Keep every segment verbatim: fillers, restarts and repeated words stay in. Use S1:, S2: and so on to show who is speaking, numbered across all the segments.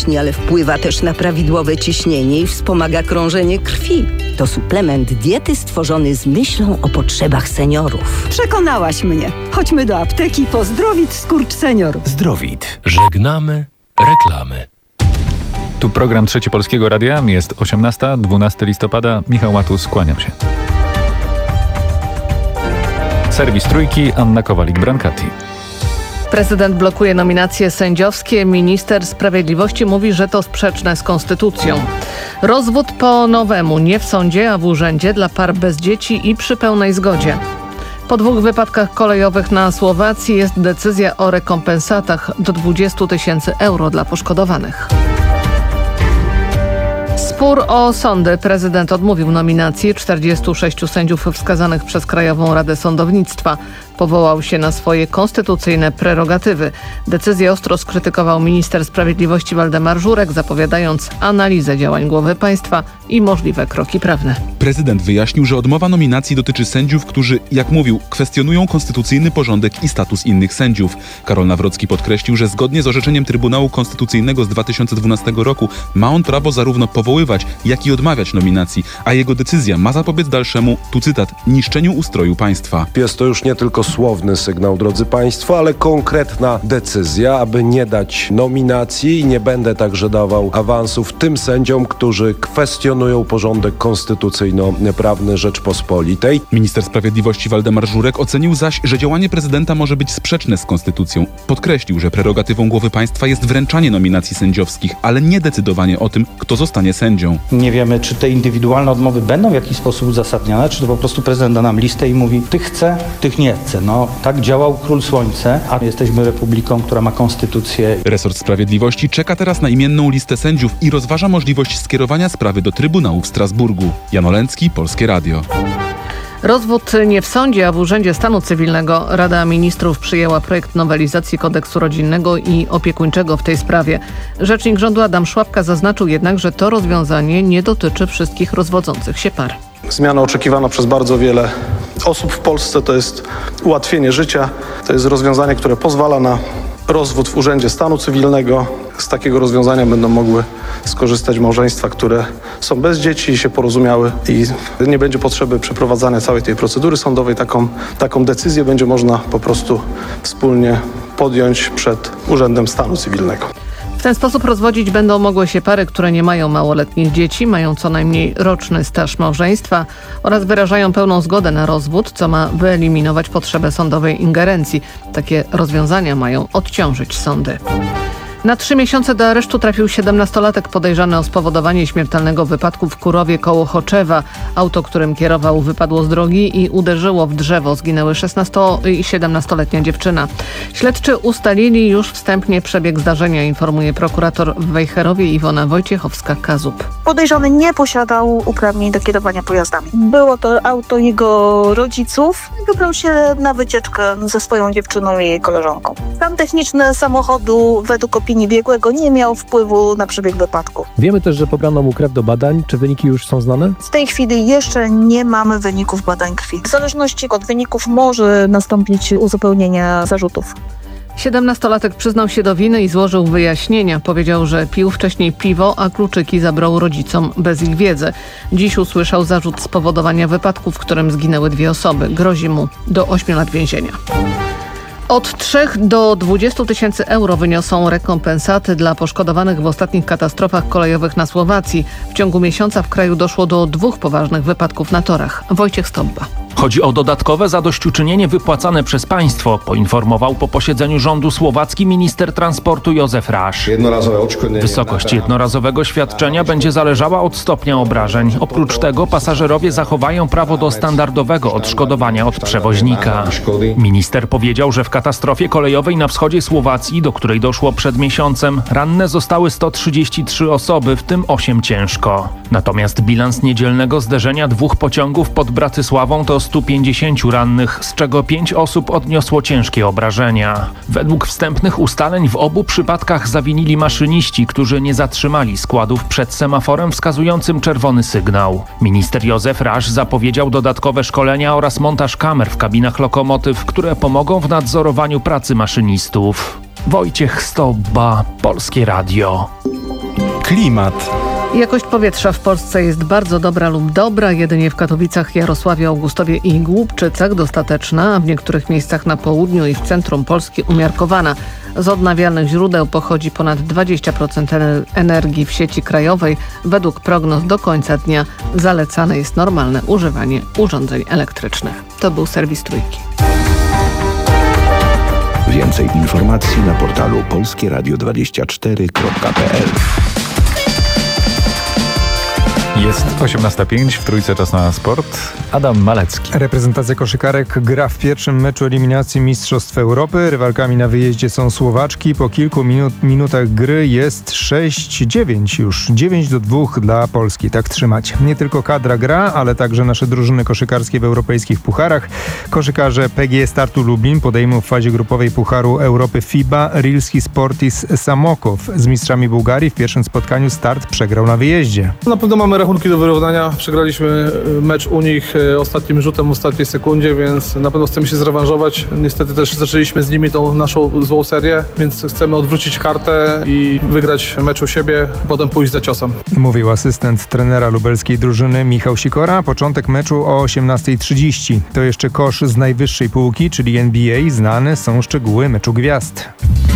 S1: mięśni, ale wpływa też na prawidłowe ciśnienie i wspomaga krążenie krwi. To suplement diety stworzony z myślą o potrzebach seniorów.
S2: Przekonałaś mnie. Chodźmy do apteki po Zdrowit Skurcz Senior.
S3: Zdrowit. Żegnamy reklamy.
S4: Tu program Trzeci Polskiego Radia. Jest osiemnasta, dwunastego listopada. Michał Matus, kłaniam się. Serwis Trójki, Anna Kowalik-Brankati.
S5: Prezydent blokuje nominacje sędziowskie. Minister Sprawiedliwości mówi, że to sprzeczne z konstytucją. Rozwód po nowemu, nie w sądzie, a w urzędzie dla par bez dzieci i przy pełnej zgodzie. Po dwóch wypadkach kolejowych na Słowacji jest decyzja o rekompensatach do dwudziestu tysięcy euro dla poszkodowanych. Spór o sądy. Prezydent odmówił nominacji czterdziestu sześciu sędziów wskazanych przez Krajową Radę Sądownictwa. Powołał się na swoje konstytucyjne prerogatywy. Decyzję ostro skrytykował minister sprawiedliwości Waldemar Żurek, zapowiadając analizę działań głowy państwa i możliwe kroki prawne.
S6: Prezydent wyjaśnił, że odmowa nominacji dotyczy sędziów, którzy, jak mówił, kwestionują konstytucyjny porządek i status innych sędziów. Karol Nawrocki podkreślił, że zgodnie z orzeczeniem Trybunału Konstytucyjnego z dwa tysiące dwunastego roku ma on prawo zarówno powoływać, jak i odmawiać nominacji, a jego decyzja ma zapobiec dalszemu, tu cytat, niszczeniu ustroju państwa.
S7: Jest to już nie tylko słowny sygnał, drodzy państwo, ale konkretna decyzja, aby nie dać nominacji i nie będę także dawał awansów tym sędziom, którzy kwestionują porządek konstytucyjno-prawny Rzeczpospolitej.
S6: Minister Sprawiedliwości Waldemar Żurek ocenił zaś, że działanie prezydenta może być sprzeczne z konstytucją. Podkreślił, że prerogatywą głowy państwa jest wręczanie nominacji sędziowskich, ale nie decydowanie o tym, kto zostanie sędzią.
S8: Nie wiemy, czy te indywidualne odmowy będą w jakiś sposób uzasadnione, czy to po prostu prezydent da nam listę i mówi, tych chce, tych nie chce. No, tak działał Król Słońce, a jesteśmy republiką, która ma konstytucję.
S6: Resort Sprawiedliwości czeka teraz na imienną listę sędziów i rozważa możliwość skierowania sprawy do Trybunału w Strasburgu. Jan Olęcki, Polskie Radio.
S5: Rozwód nie w sądzie, a w Urzędzie Stanu Cywilnego. Rada Ministrów przyjęła projekt nowelizacji kodeksu rodzinnego i opiekuńczego w tej sprawie. Rzecznik rządu Adam Szłapka zaznaczył jednak, że to rozwiązanie nie dotyczy wszystkich rozwodzących się par.
S9: Zmiana oczekiwana przez bardzo wiele osób w Polsce to jest ułatwienie życia. To jest rozwiązanie, które pozwala na rozwód w Urzędzie Stanu Cywilnego. Z takiego rozwiązania będą mogły skorzystać małżeństwa, które są bez dzieci i się porozumiały i nie będzie potrzeby przeprowadzania całej tej procedury sądowej. Taką, taką decyzję będzie można po prostu wspólnie podjąć przed Urzędem Stanu Cywilnego.
S5: W ten sposób rozwodzić będą mogły się pary, które nie mają małoletnich dzieci, mają co najmniej roczny staż małżeństwa oraz wyrażają pełną zgodę na rozwód, co ma wyeliminować potrzebę sądowej ingerencji. Takie rozwiązania mają odciążyć sądy. Na trzy miesiące do aresztu trafił siedemnastolatek podejrzany o spowodowanie śmiertelnego wypadku w Kurowie koło Choczewa. Auto, którym kierował, wypadło z drogi i uderzyło w drzewo. Zginęły szesnasto- i siedemnastoletnia dziewczyna. Śledczy ustalili już wstępnie przebieg zdarzenia, informuje prokurator w Wejherowie Iwona Wojciechowska-Kazub.
S10: Podejrzany nie posiadał uprawnień do kierowania pojazdami. Było to auto jego rodziców. Wybrał się na wycieczkę ze swoją dziewczyną i jej koleżanką. Stan techniczny samochodu według opinii biegłego nie miał wpływu na przebieg wypadku.
S11: Wiemy też, że pobrano mu krew do badań. Czy wyniki już są znane?
S10: W tej chwili jeszcze nie mamy wyników badań krwi. W zależności od wyników może nastąpić uzupełnienie zarzutów.
S5: Siedemnastolatek przyznał się do winy i złożył wyjaśnienia. Powiedział, że pił wcześniej piwo, a kluczyki zabrał rodzicom bez ich wiedzy. Dziś usłyszał zarzut spowodowania wypadku, w którym zginęły dwie osoby. Grozi mu do ośmiu lat więzienia. Od trzech do dwudziestu tysięcy euro wyniosą rekompensaty dla poszkodowanych w ostatnich katastrofach kolejowych na Słowacji. W ciągu miesiąca w kraju doszło do dwóch poważnych wypadków na torach. Wojciech Stobba.
S3: Chodzi o dodatkowe zadośćuczynienie wypłacane przez państwo, poinformował po posiedzeniu rządu słowacki minister transportu Józef Raš. Wysokość jednorazowego świadczenia będzie zależała od stopnia obrażeń. Oprócz tego pasażerowie zachowają prawo do standardowego odszkodowania od przewoźnika. Minister powiedział, że w katastrofie kolejowej na wschodzie Słowacji, do której doszło przed miesiącem, ranne zostały sto trzydzieści trzy osoby, w tym osiem ciężko. Natomiast bilans niedzielnego zderzenia dwóch pociągów pod Bratysławą to stu pięćdziesięciu rannych, z czego pięć osób odniosło ciężkie obrażenia. Według wstępnych ustaleń w obu przypadkach zawinili maszyniści, którzy nie zatrzymali składów przed semaforem wskazującym czerwony sygnał. Minister Józef Raš zapowiedział dodatkowe szkolenia oraz montaż kamer w kabinach lokomotyw, które pomogą w nadzorowaniu pracy maszynistów. Wojciech Stobba, Polskie Radio.
S12: Klimat.
S5: Jakość powietrza w Polsce jest bardzo dobra lub dobra, jedynie w Katowicach, Jarosławie, Augustowie i Głubczycach dostateczna, a w niektórych miejscach na południu i w centrum Polski umiarkowana. Z odnawialnych źródeł pochodzi ponad dwadzieścia procent energii w sieci krajowej. Według prognoz do końca dnia zalecane jest normalne używanie urządzeń elektrycznych. To był serwis Trójki.
S13: Więcej informacji na portalu polskie radio dwadzieścia cztery kropka p l.
S4: Jest osiemnasta pięć, w Trójce czas na sport. Adam Malecki.
S14: Reprezentacja koszykarek gra w pierwszym meczu eliminacji Mistrzostw Europy. Rywalkami na wyjeździe są Słowaczki. Po kilku minut, minutach gry jest sześć dziewięć już. dziewięć do dwóch dla Polski. Tak trzymać. Nie tylko kadra gra, ale także nasze drużyny koszykarskie w europejskich pucharach. Koszykarze P G Startu Lublin podejmą w fazie grupowej Pucharu Europy F I B A Rilski Sportis Samokow. Z mistrzami Bułgarii w pierwszym spotkaniu Start przegrał na wyjeździe.
S9: Na pewno mamy rachunki do wyrównania. Przegraliśmy mecz u nich ostatnim rzutem w ostatniej sekundzie, więc na pewno chcemy się zrewanżować. Niestety też zaczęliśmy z nimi tą naszą złą serię, więc chcemy odwrócić kartę i wygrać mecz u siebie, potem pójść za ciosem.
S14: Mówił asystent trenera lubelskiej drużyny Michał Sikora. Początek meczu o osiemnasta trzydzieści. To jeszcze kosz z najwyższej półki, czyli N B A. Znane są szczegóły meczu gwiazd.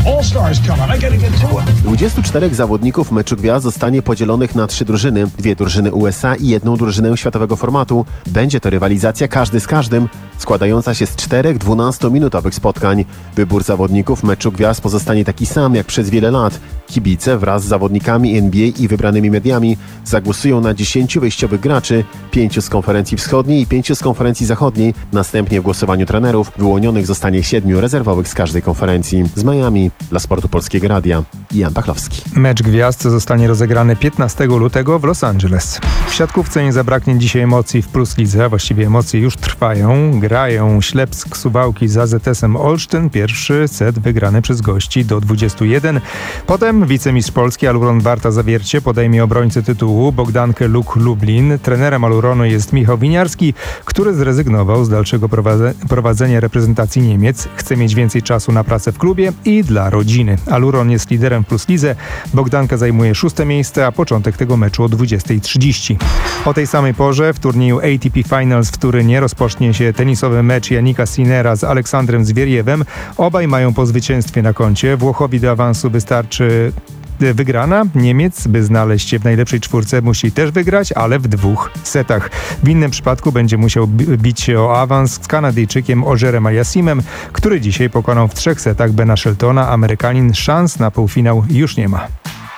S15: dwudziestu czterech zawodników meczu gwiazd zostanie podzielonych na trzy drużyny. Dwie drużyny U S A i jedną drużynę światowego formatu. Będzie to rywalizacja każdy z każdym, składająca się z czterech dwunastominutowych spotkań. Wybór zawodników meczu gwiazd pozostanie taki sam jak przez wiele lat. Kibice wraz z zawodnikami N B A i wybranymi mediami zagłosują na dziesięciu wyjściowych graczy, pięciu z konferencji wschodniej i pięciu z konferencji zachodniej. Następnie w głosowaniu trenerów wyłonionych zostanie siedmiu rezerwowych z każdej konferencji. Z Miami dla Sportu Polskiego Radia Jan Pachlowski.
S14: Mecz gwiazd zostanie rozegrany piętnastego lutego w Los Angeles. W siatkówce nie zabraknie dzisiaj emocji w Plus Lidze, a właściwie emocje już trwają. Grają Ślepsk Suwałki z A Z S-em Olsztyn. Pierwszy set wygrany przez gości do dwudziestu jeden. Potem wicemistrz Polski Aluron Warta Zawiercie podejmie obrońcę tytułu Bogdankę Luk Lublin. Trenerem Aluronu jest Michał Winiarski, który zrezygnował z dalszego prowadze- prowadzenia reprezentacji Niemiec. Chce mieć więcej czasu na pracę w klubie i dla rodziny. Aluron jest liderem w Plus Lidze. Bogdanka zajmuje szóste miejsce, a początek tego meczu o dwudziesta trzydzieści. O tej samej porze w turnieju A T P Finals w Turynie rozpocznie się tenisowy mecz Janika Sinnera z Aleksandrem Zwieriewem. Obaj mają po zwycięstwie na koncie. Włochowi do awansu wystarczy wygrana. Niemiec, by znaleźć się w najlepszej czwórce, musi też wygrać, ale w dwóch setach. W innym przypadku będzie musiał bić się o awans z Kanadyjczykiem Ożerem Aliasimem, który dzisiaj pokonał w trzech setach Bena Sheltona. Amerykanin szans na półfinał już nie ma.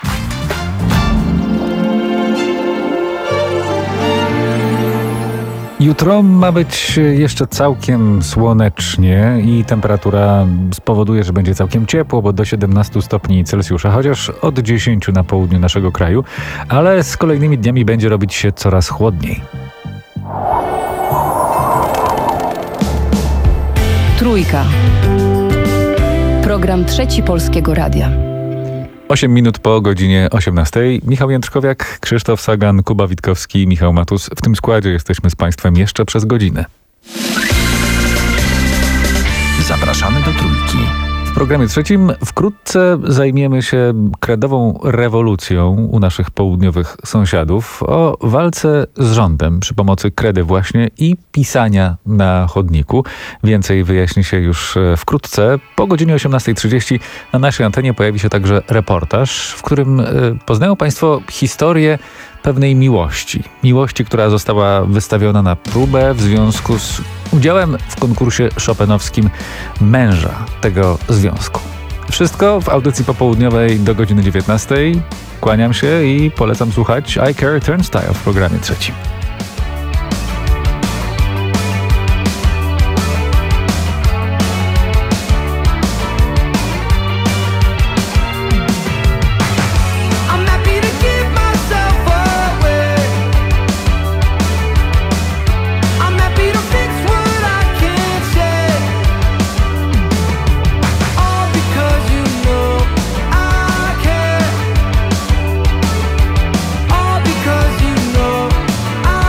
S4: Jutro ma być jeszcze całkiem słonecznie i temperatura spowoduje, że będzie całkiem ciepło, bo do siedemnastu stopni Celsjusza, chociaż od dziesięciu na południu naszego kraju, ale z kolejnymi dniami będzie robić się coraz chłodniej.
S16: Trójka. Program Trzeci Polskiego Radia.
S4: osiem minut po godzinie osiemnastej. Michał Jędrzkowiak, Krzysztof Sagan, Kuba Witkowski, Michał Matus. W tym składzie jesteśmy z Państwem jeszcze przez godzinę.
S13: Zapraszamy do Trójki.
S4: W programie trzecim wkrótce zajmiemy się kredową rewolucją u naszych południowych sąsiadów, o walce z rządem przy pomocy kredy właśnie i pisania na chodniku. Więcej wyjaśni się już wkrótce. Po godzinie osiemnasta trzydzieści na naszej antenie pojawi się także reportaż, w którym poznają Państwo historię pewnej miłości. Miłości, która została wystawiona na próbę w związku z udziałem w konkursie chopinowskim męża tego związku. Wszystko w audycji popołudniowej do godziny dziewiętnastej. Kłaniam się i polecam słuchać I Care Turnstile w programie trzecim.
S17: All because you know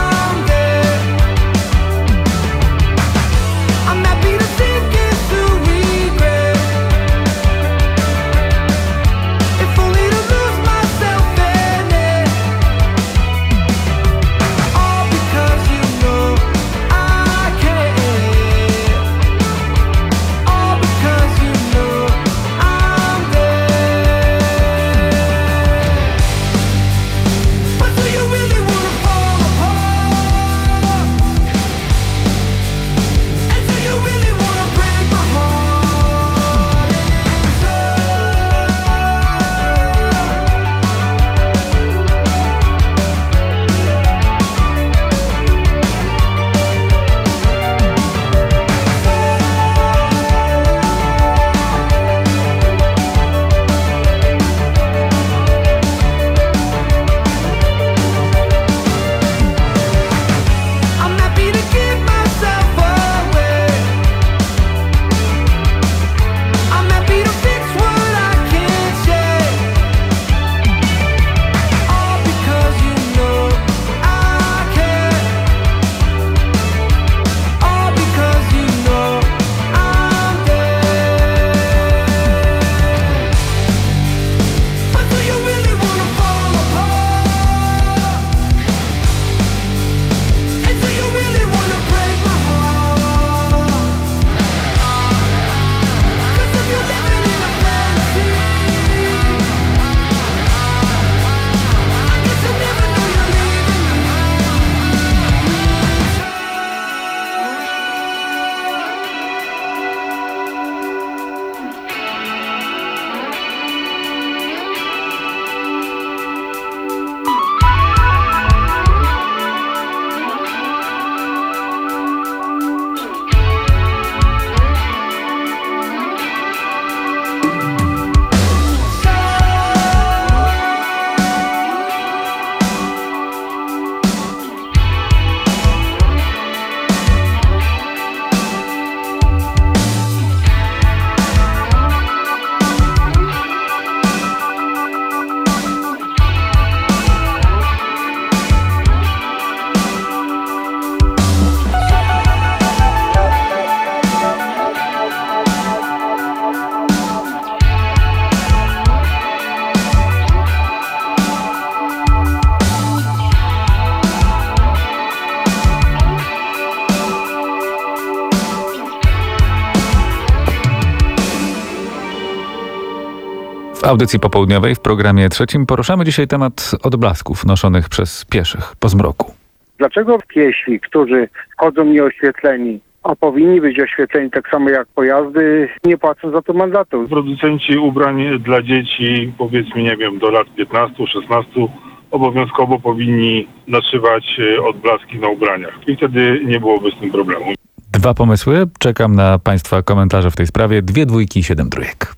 S4: W audycji popołudniowej w programie trzecim poruszamy dzisiaj temat odblasków noszonych przez pieszych po zmroku.
S12: Dlaczego piesi, którzy chodzą nieoświetleni, a powinni być oświetleni tak samo jak pojazdy, nie płacą za to mandatu?
S17: Producenci ubrań dla dzieci, powiedzmy, nie wiem, do lat piętnastu szesnastu, obowiązkowo powinni naszywać odblaski na ubraniach. I wtedy nie byłoby z tym problemu.
S4: Dwa pomysły. Czekam na Państwa komentarze w tej sprawie. Dwie dwójki, siedem trójek.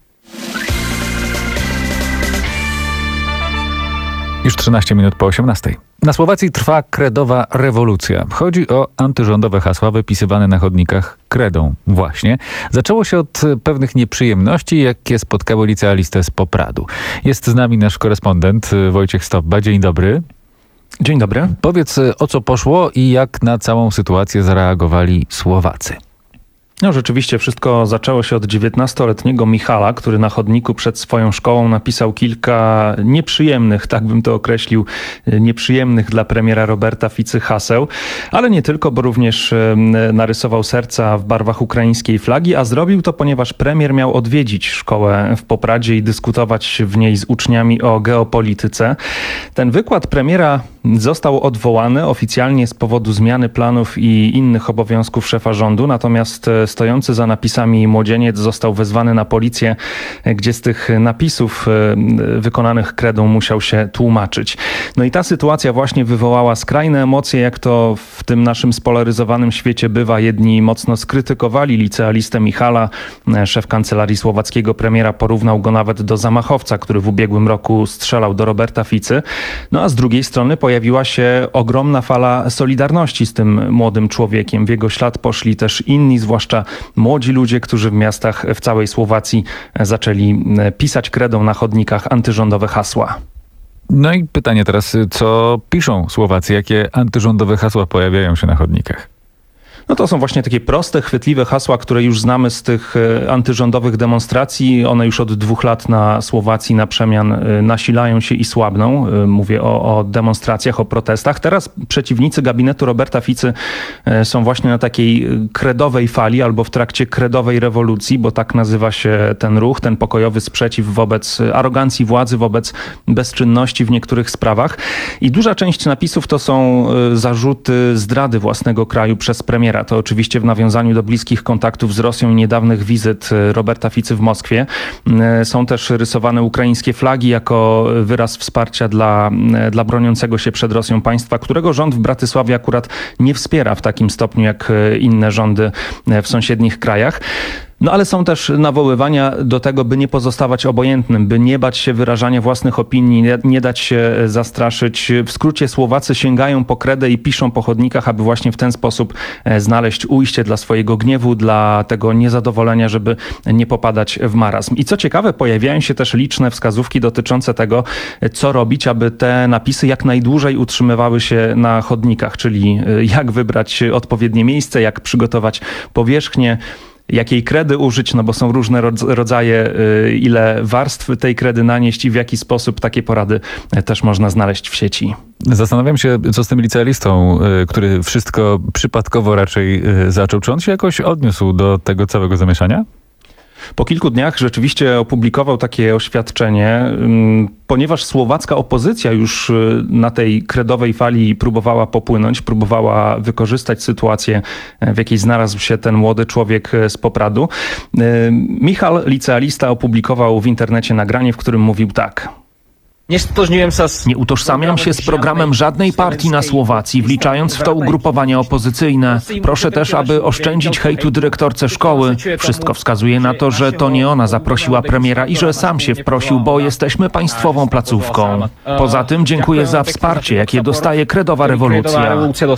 S4: Już trzynaście minut po osiemnastej. Na Słowacji trwa kredowa rewolucja. Chodzi o antyrządowe hasła wypisywane na chodnikach kredą właśnie. Zaczęło się od pewnych nieprzyjemności, jakie spotkały licealistę z Popradu. Jest z nami nasz korespondent Wojciech Stopba. Dzień dobry.
S3: Dzień dobry.
S4: Powiedz, o co poszło i jak na całą sytuację zareagowali Słowacy.
S3: No rzeczywiście wszystko zaczęło się od dziewiętnastoletniego Michala, który na chodniku przed swoją szkołą napisał kilka nieprzyjemnych, tak bym to określił, nieprzyjemnych dla premiera Roberta Ficy haseł, ale nie tylko, bo również narysował serca w barwach ukraińskiej flagi, a zrobił to, ponieważ premier miał odwiedzić szkołę w Popradzie i dyskutować w niej z uczniami o geopolityce. Ten wykład premiera został odwołany oficjalnie z powodu zmiany planów i innych obowiązków szefa rządu, natomiast stojący za napisami młodzieniec został wezwany na policję, gdzie z tych napisów wykonanych kredą musiał się tłumaczyć. No i ta sytuacja właśnie wywołała skrajne emocje, jak to w tym naszym spolaryzowanym świecie bywa. Jedni mocno skrytykowali licealistę Michala. Szef kancelarii słowackiego premiera porównał go nawet do zamachowca, który w ubiegłym roku strzelał do Roberta Ficy. No a z drugiej strony pojawiła się ogromna fala solidarności z tym młodym człowiekiem. W jego ślad poszli też inni, zwłaszcza młodzi ludzie, którzy w miastach w całej Słowacji zaczęli pisać kredą na chodnikach antyrządowe hasła.
S4: No i pytanie teraz, co piszą Słowacy? Jakie antyrządowe hasła pojawiają się na chodnikach?
S3: No to są właśnie takie proste, chwytliwe hasła, które już znamy z tych antyrządowych demonstracji. One już od dwóch lat na Słowacji na przemian nasilają się i słabną. Mówię o, o demonstracjach, o protestach. Teraz przeciwnicy gabinetu Roberta Ficy są właśnie na takiej kredowej fali albo w trakcie kredowej rewolucji, bo tak nazywa się ten ruch, ten pokojowy sprzeciw wobec arogancji władzy, wobec bezczynności w niektórych sprawach. I duża część napisów to są zarzuty zdrady własnego kraju przez premiera. To oczywiście w nawiązaniu do bliskich kontaktów z Rosją i niedawnych wizyt Roberta Ficy w Moskwie. Są też rysowane ukraińskie flagi jako wyraz wsparcia dla, dla broniącego się przed Rosją państwa, którego rząd w Bratysławie akurat nie wspiera w takim stopniu jak inne rządy w sąsiednich krajach. No ale są też nawoływania do tego, by nie pozostawać obojętnym, by nie bać się wyrażania własnych opinii, nie, nie dać się zastraszyć. W skrócie Słowacy sięgają po kredę i piszą po chodnikach, aby właśnie w ten sposób znaleźć ujście dla swojego gniewu, dla tego niezadowolenia, żeby nie popadać w marazm. I co ciekawe, pojawiają się też liczne wskazówki dotyczące tego, co robić, aby te napisy jak najdłużej utrzymywały się na chodnikach, czyli jak wybrać odpowiednie miejsce, jak przygotować powierzchnię, jakiej kredy użyć, no bo są różne rodzaje, ile warstw tej kredy nanieść i w jaki sposób. Takie porady też można znaleźć w sieci.
S4: Zastanawiam się, co z tym licealistą, który wszystko przypadkowo raczej zaczął. Czy on się jakoś odniósł do tego całego zamieszania?
S3: Po kilku dniach rzeczywiście opublikował takie oświadczenie, ponieważ słowacka opozycja już na tej kredowej fali próbowała popłynąć, próbowała wykorzystać sytuację, w jakiej znalazł się ten młody człowiek z Popradu. Michal, licealista, opublikował w internecie nagranie, w którym mówił tak.
S18: Nie utożsamiam się z programem żadnej partii na Słowacji, wliczając w to ugrupowania opozycyjne. Proszę też, aby oszczędzić hejtu dyrektorce szkoły. Wszystko wskazuje na to, że to nie ona zaprosiła premiera i że sam się wprosił, bo jesteśmy państwową placówką. Poza tym dziękuję za wsparcie, jakie dostaje kredowa rewolucja.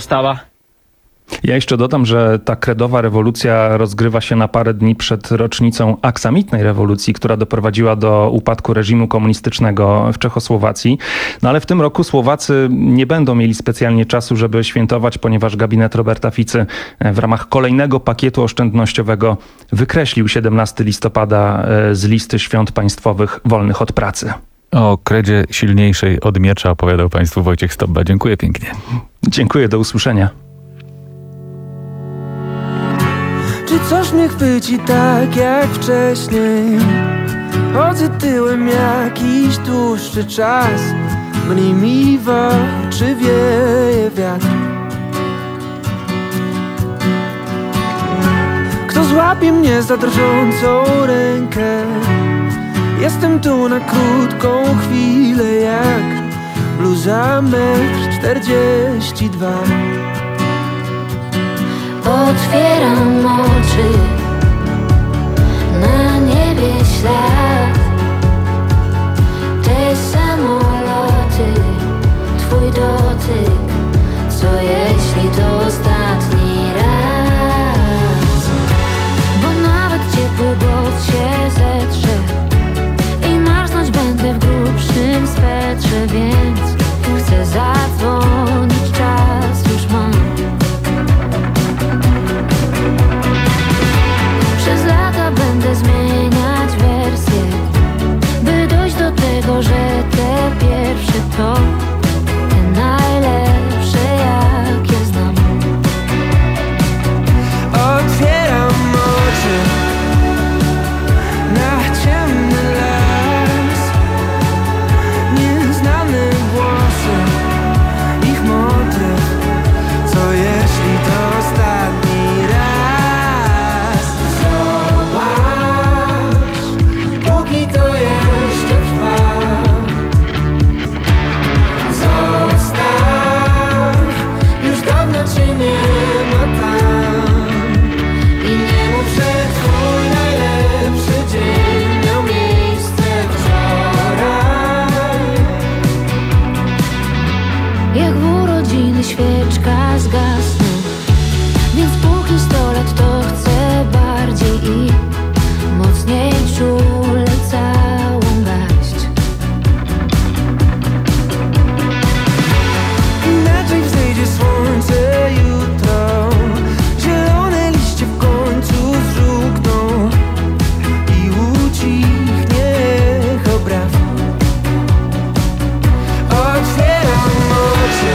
S3: Ja jeszcze dodam, że ta kredowa rewolucja rozgrywa się na parę dni przed rocznicą aksamitnej rewolucji, która doprowadziła do upadku reżimu komunistycznego w Czechosłowacji. No ale w tym roku Słowacy nie będą mieli specjalnie czasu, żeby świętować, ponieważ gabinet Roberta Ficy w ramach kolejnego pakietu oszczędnościowego wykreślił siedemnastego listopada z listy świąt państwowych wolnych od pracy.
S4: O kredzie silniejszej od miecza opowiadał Państwu Wojciech Stopba. Dziękuję pięknie.
S3: Dziękuję, do usłyszenia.
S19: Czy coś mnie chwyci tak jak wcześniej? Chodzę tyłem jakiś dłuższy czas, mniej mi w oczy wieje wiatr. Kto złapie mnie za drżącą rękę? Jestem tu na krótką chwilę jak bluza metr czterdzieści dwa.
S20: Otwieram oczy, na niebie ślad. Te samoloty, twój dotyk. Co jeśli to ostatni raz? Bo nawet ciepły bot się zetrze i marznąć będę w grubszym swetrze, więc chcę zadzwonić, czas już mam. Przez lata będę zmieniać wersję, by dojść do tego, że te pierwsze to te najlepsze, jakie znam.
S19: Otwieram oczy na ciemny las. Nieznane głosy, ich motyw. Co jeśli to ostatni raz? Zobacz, póki to jeszcze trwa. Zostaw, już dawno cię nie ma tam. I nie mów, że twój najlepszy dzień miał miejsce wczoraj.
S20: Jak w urodziny świeczka zgasnę, więc póki sto lat to chcę bardziej i mocniej czule całą gaść.
S19: Inaczej wzejdzie słońce jutro, zielone liście w końcu zżółkną i ucichnie echo braw. Otwieram oczy,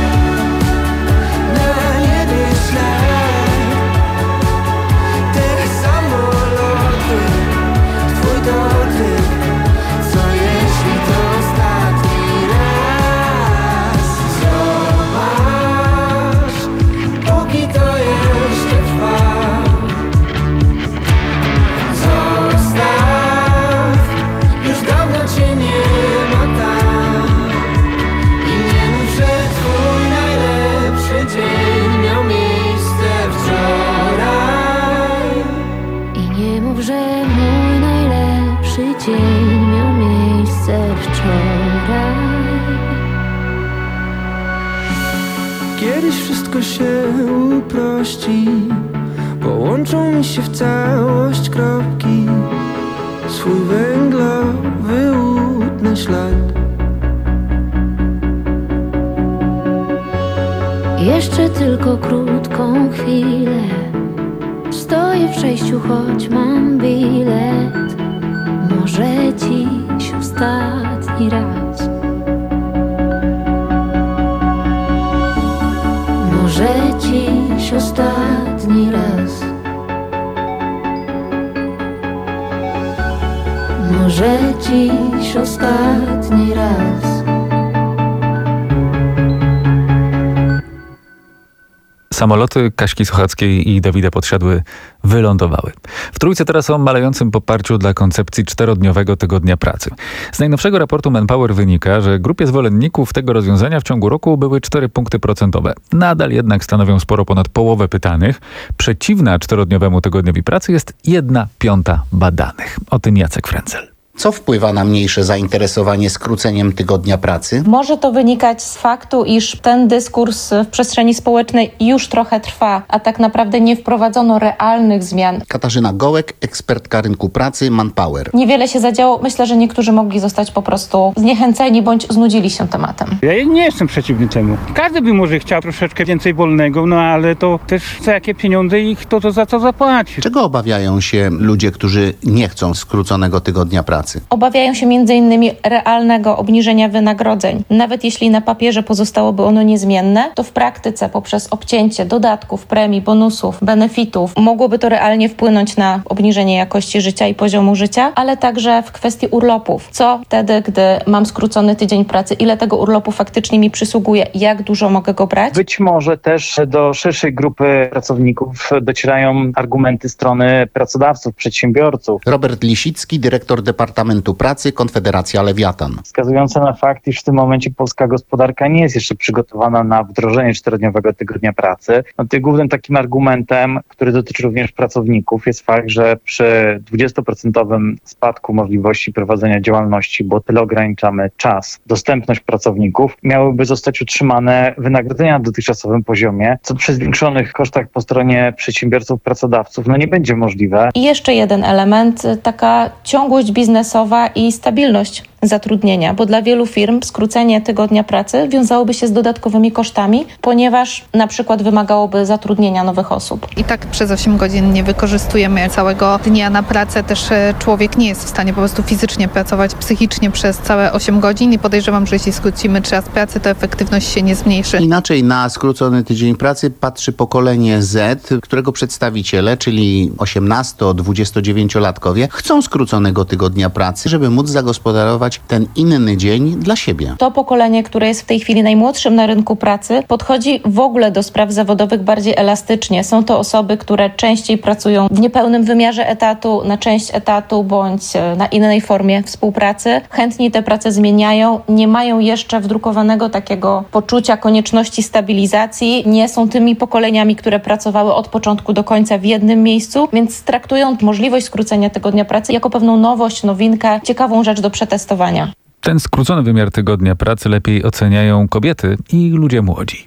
S19: na niebie ślad. Te samoloty, twój dotyk. Co jeśli to ostatni raz? Zobacz, póki to jeszcze trwa. Zostaw, już dawno cię nie ma tam. I nie mów, że twój najlepszy dzień miał miejsce wczoraj.
S20: I nie mów, że mój najlepszy dzień miał miejsce wczoraj.
S19: Kiedyś wszystko się uprości, połączą mi się w całość kropki, swój węglowy łudny ślad.
S20: Jeszcze tylko krótką chwilę, stoję w przejściu, choć mam bilet. Może dziś ostatni raz. Może dziś ostatni raz. Może dziś ostatni raz.
S4: Samoloty Kaśki Sochackiej i Dawida Podsiadły wylądowały. W Trójce teraz o malejącym poparciu dla koncepcji czterodniowego tygodnia pracy. Z najnowszego raportu Manpower wynika, że grupie zwolenników tego rozwiązania w ciągu roku były cztery punkty procentowe. Nadal jednak stanowią sporo ponad połowę pytanych. Przeciwna czterodniowemu tygodniowi pracy jest jedna piąta badanych. O tym Jacek Frenzel.
S21: Co wpływa na mniejsze zainteresowanie skróceniem tygodnia pracy?
S22: Może to wynikać z faktu, iż ten dyskurs w przestrzeni społecznej już trochę trwa, a tak naprawdę nie wprowadzono realnych zmian.
S21: Katarzyna Gołek, ekspertka rynku pracy Manpower.
S22: Niewiele się zadziało. Myślę, że niektórzy mogli zostać po prostu zniechęceni bądź znudzili się tematem.
S23: Ja nie jestem przeciwny temu. Każdy by może chciał troszeczkę więcej wolnego, no ale to też za jakie pieniądze i kto to za co zapłaci.
S21: Czego obawiają się ludzie, którzy nie chcą skróconego tygodnia pracy? pracy.
S22: Obawiają się między innymi realnego obniżenia wynagrodzeń. Nawet jeśli na papierze pozostałoby ono niezmienne, to w praktyce poprzez obcięcie dodatków, premii, bonusów, benefitów mogłoby to realnie wpłynąć na obniżenie jakości życia i poziomu życia, ale także w kwestii urlopów. Co wtedy, gdy mam skrócony tydzień pracy, ile tego urlopu faktycznie mi przysługuje, jak dużo mogę go brać?
S8: Być może też do szerszej grupy pracowników docierają argumenty strony pracodawców, przedsiębiorców.
S21: Robert Lisicki, dyrektor Departamentu Pracy, Konfederacja Lewiatan.
S8: Wskazujące na fakt, iż w tym momencie polska gospodarka nie jest jeszcze przygotowana na wdrożenie czterodniowego tygodnia pracy. No, tym głównym takim argumentem, który dotyczy również pracowników, jest fakt, że przy dwudziestoprocentowym spadku możliwości prowadzenia działalności, bo tyle ograniczamy czas, dostępność pracowników, miałyby zostać utrzymane wynagrodzenia na dotychczasowym poziomie, co przy zwiększonych kosztach po stronie przedsiębiorców, pracodawców, no nie będzie możliwe.
S22: I jeszcze jeden element, taka ciągłość biznesowa i stabilność zatrudnienia, bo dla wielu firm skrócenie tygodnia pracy wiązałoby się z dodatkowymi kosztami, ponieważ na przykład wymagałoby zatrudnienia nowych osób.
S1: I tak przez osiem godzin nie wykorzystujemy całego dnia na pracę, też człowiek nie jest w stanie po prostu fizycznie pracować, psychicznie przez całe osiem godzin i podejrzewam, że jeśli skrócimy czas pracy, to efektywność się nie zmniejszy.
S21: Inaczej na skrócony tydzień pracy patrzy pokolenie Z, którego przedstawiciele, czyli osiemnasto-dwudziestodziewięciolatkowie, chcą skróconego tygodnia pracy, żeby móc zagospodarować ten inny dzień dla siebie.
S22: To pokolenie, które jest w tej chwili najmłodszym na rynku pracy, podchodzi w ogóle do spraw zawodowych bardziej elastycznie. Są to osoby, które częściej pracują w niepełnym wymiarze etatu, na część etatu bądź na innej formie współpracy. Chętnie tę pracę zmieniają, nie mają jeszcze wdrukowanego takiego poczucia konieczności stabilizacji, nie są tymi pokoleniami, które pracowały od początku do końca w jednym miejscu, więc traktują możliwość skrócenia tygodnia pracy jako pewną nowość, nowinkę, ciekawą rzecz do przetestowania.
S4: Ten skrócony wymiar tygodnia pracy lepiej oceniają kobiety i ludzie młodzi.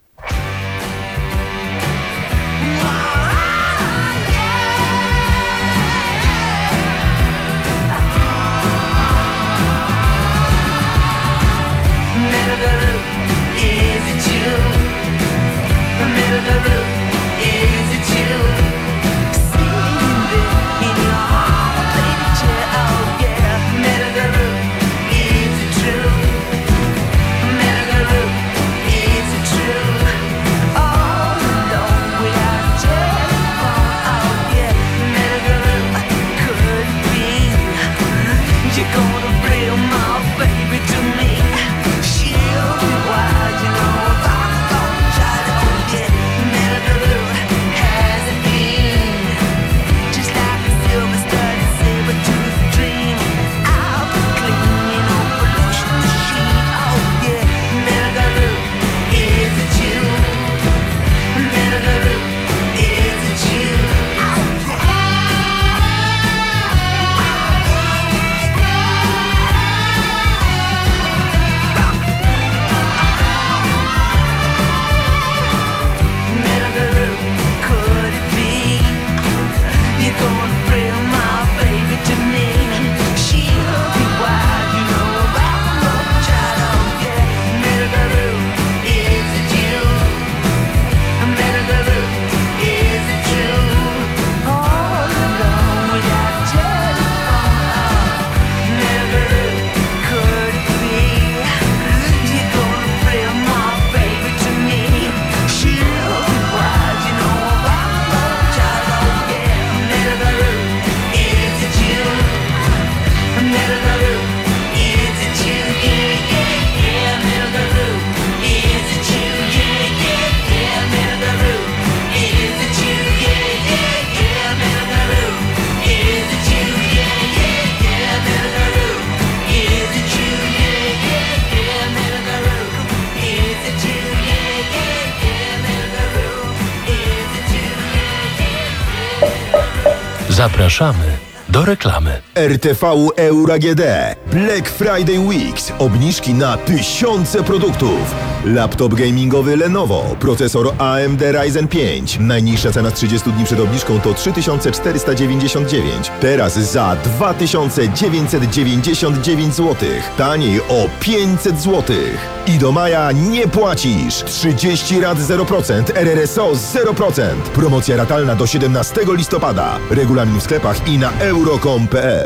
S2: Zapraszamy do reklamy.
S7: R T V Euro A G D. Black Friday Weeks. Obniżki na tysiące produktów. Laptop gamingowy Lenovo. Procesor A M D Ryzen pięć. Najniższa cena z trzydziestu dni przed obniżką to trzy tysiące czterysta dziewięćdziesiąt dziewięć. Teraz za dwa tysiące dziewięćset dziewięćdziesiąt dziewięć złotych. Taniej o pięćset złotych. I do maja nie płacisz. trzydzieści rat zero procent. R R S O zero procent. Promocja ratalna do siedemnastego listopada. Regulamin w sklepach i na euro kropka com kropka p l.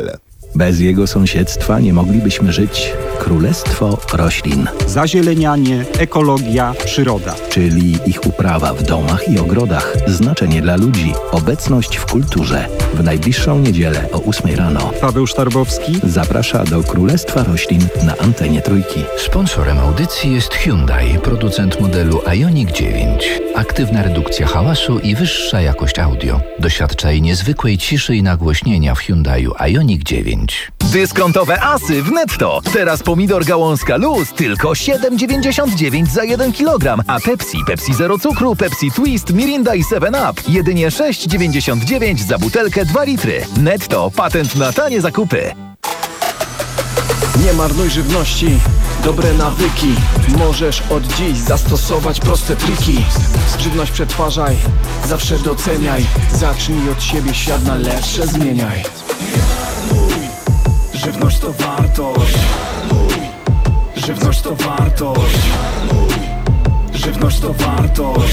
S13: Bez jego sąsiedztwa nie moglibyśmy żyć. Królestwo roślin.
S6: Zazielenianie, ekologia, przyroda.
S13: Czyli ich uprawa w domach i ogrodach. Znaczenie dla ludzi. Obecność w kulturze. W najbliższą niedzielę o ósmej rano.
S6: Paweł Sztarbowski
S13: zaprasza do Królestwa Roślin na antenie Trójki.
S10: Sponsorem audycji jest Hyundai, producent modelu Ioniq dziewięć. Aktywna redukcja hałasu i wyższa jakość audio. Doświadczaj niezwykłej ciszy i nagłośnienia w Hyundaiu Ioniq dziewięć.
S11: Dyskontowe asy w Netto. Teraz pomidor gałązka luz tylko siedem dziewięćdziesiąt dziewięć za jeden kilogram, a Pepsi, Pepsi Zero Cukru, Pepsi Twist, Mirinda i seven up jedynie sześć dziewięćdziesiąt dziewięć za butelkę dwa litry. Netto, patent na tanie zakupy.
S24: Nie marnuj żywności, dobre nawyki. Możesz od dziś zastosować proste triki. Żywność przetwarzaj, zawsze doceniaj. Zacznij od siebie, świat na lepsze zmieniaj. Żywność to wartość. Żywność to wartość. Żywność to wartość.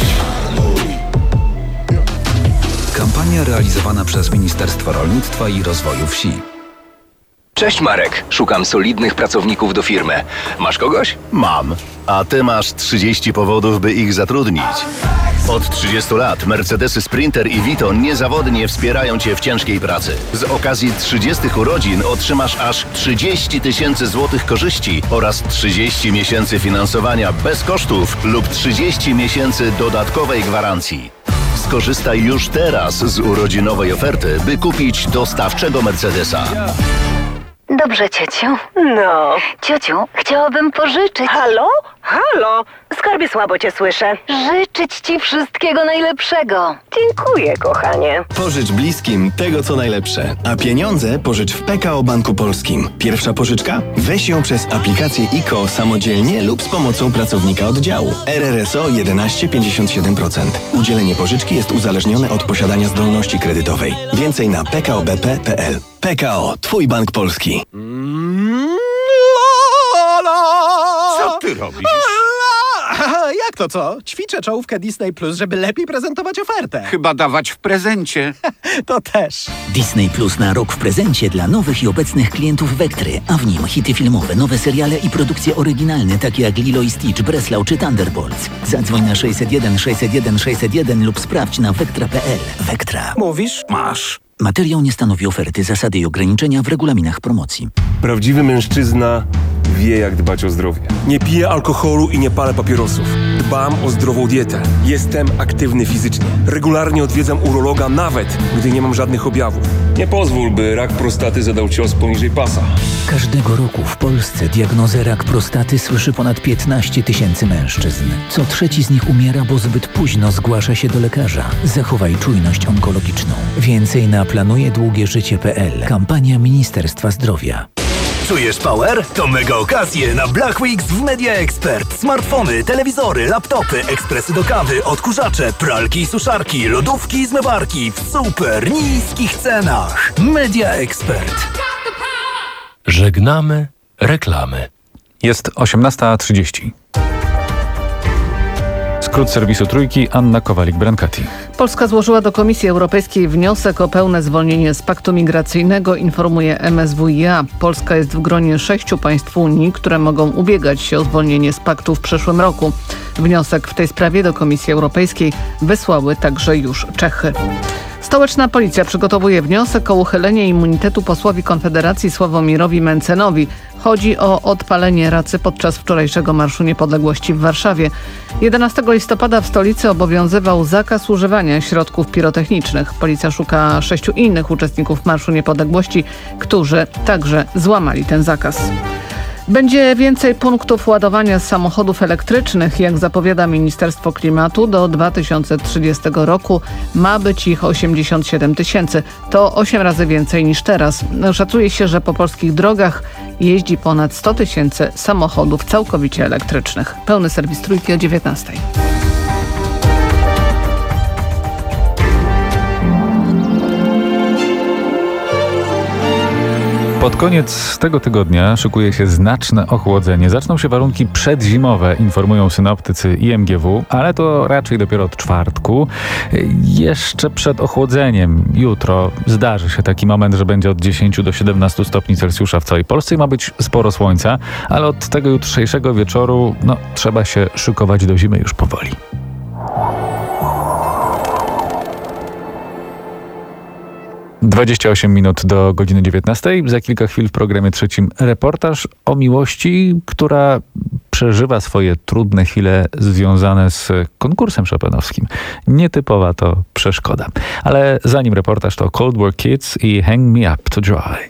S25: Kampania realizowana przez Ministerstwo Rolnictwa i Rozwoju Wsi.
S26: Cześć Marek, szukam solidnych pracowników do firmy. Masz kogoś?
S27: Mam. A ty masz trzydzieści powodów, by ich zatrudnić. Od trzydziestu lat Mercedesy Sprinter i Vito niezawodnie wspierają cię w ciężkiej pracy. Z okazji trzydziestych urodzin otrzymasz aż trzydzieści tysięcy złotych korzyści oraz trzydzieści miesięcy finansowania bez kosztów lub trzydzieści miesięcy dodatkowej gwarancji. Skorzystaj już teraz z urodzinowej oferty, by kupić dostawczego Mercedesa.
S28: Dobrze, ciociu. No. Ciociu, chciałabym pożyczyć.
S29: Halo? Halo? Skarbie, słabo cię słyszę.
S28: Życzyć ci wszystkiego najlepszego.
S29: Dziękuję, kochanie.
S30: Pożycz bliskim tego, co najlepsze. A pieniądze pożycz w P K O Banku Polskim. Pierwsza pożyczka? Weź ją przez aplikację I K O samodzielnie lub z pomocą pracownika oddziału. R R S O jedenaście pięćdziesiąt siedem procent. Udzielenie pożyczki jest uzależnione od posiadania zdolności kredytowej. Więcej na p k o b p kropka p l. P K O, twój bank polski.
S31: Co ty robisz? Jak to co? Ćwiczę czołówkę Disney Plus, żeby lepiej prezentować ofertę. Chyba dawać w prezencie. To też.
S32: Disney Plus na rok w prezencie dla nowych i obecnych klientów Vektry, a w nim hity filmowe, nowe seriale i produkcje oryginalne takie jak Lilo i Stitch, Breslau czy Thunderbolts. Zadzwoń na sześćset jeden sześćset jeden sześćset jeden lub sprawdź na vektra kropka p l. Vektra.
S31: Mówisz? Masz.
S32: Materiał nie stanowi oferty, zasady i ograniczenia w regulaminach promocji.
S33: Prawdziwy mężczyzna wie, jak dbać o zdrowie. Nie piję alkoholu i nie palę papierosów. Dbam o zdrową dietę. Jestem aktywny fizycznie. Regularnie odwiedzam urologa, nawet gdy nie mam żadnych objawów. Nie pozwól, by rak prostaty zadał cios poniżej pasa.
S32: Każdego roku w Polsce diagnozę rak prostaty słyszy ponad piętnaście tysięcy mężczyzn. Co trzeci z nich umiera, bo zbyt późno zgłasza się do lekarza. Zachowaj czujność onkologiczną. Więcej na planuje długie życie kropka p l. Kampania Ministerstwa Zdrowia.
S11: Czujesz power? To mega okazje na Black Weeks w Media Expert. Smartfony, telewizory, laptopy, ekspresy do kawy, odkurzacze, pralki i suszarki, lodówki i zmywarki w super niskich cenach. Media Expert.
S2: Żegnamy reklamy.
S4: Jest osiemnasta trzydzieści. Skrót serwisu Trójki, Anna Kowalik-Brankati.
S5: Polska złożyła do Komisji Europejskiej wniosek o pełne zwolnienie z paktu migracyjnego, informuje M S W i A. Polska jest w gronie sześciu państw Unii, które mogą ubiegać się o zwolnienie z paktu w przyszłym roku. Wniosek w tej sprawie do Komisji Europejskiej wysłały także już Czechy. Stołeczna Policja przygotowuje wniosek o uchylenie immunitetu posłowi Konfederacji Sławomirowi Mencenowi. Chodzi o odpalenie racy podczas wczorajszego Marszu Niepodległości w Warszawie. jedenastego listopada w stolicy obowiązywał zakaz używania środków pirotechnicznych. Policja szuka sześciu innych uczestników Marszu Niepodległości, którzy także złamali ten zakaz. Będzie więcej punktów ładowania z samochodów elektrycznych. Jak zapowiada Ministerstwo Klimatu, do dwa tysiące trzydziestego roku ma być ich osiemdziesiąt siedem tysięcy. To osiem razy więcej niż teraz. Szacuje się, że po polskich drogach jeździ ponad sto tysięcy samochodów całkowicie elektrycznych. Pełny serwis Trójki o dziewiętnastej.
S4: Pod koniec tego tygodnia szykuje się znaczne ochłodzenie. Zaczną się warunki przedzimowe, informują synoptycy i M G W, ale to raczej dopiero od czwartku. Jeszcze przed ochłodzeniem jutro zdarzy się taki moment, że będzie od dziesięciu do siedemnastu stopni Celsjusza w całej Polsce i ma być sporo słońca, ale od tego jutrzejszego wieczoru no, trzeba się szykować do zimy już powoli. dwadzieścia osiem minut do godziny dziewiętnastej. Za kilka chwil w programie trzecim reportaż o miłości, która przeżywa swoje trudne chwile związane z konkursem chopinowskim. Nietypowa to przeszkoda. Ale zanim reportaż, to Cold War Kids i Hang Me Up to Dry.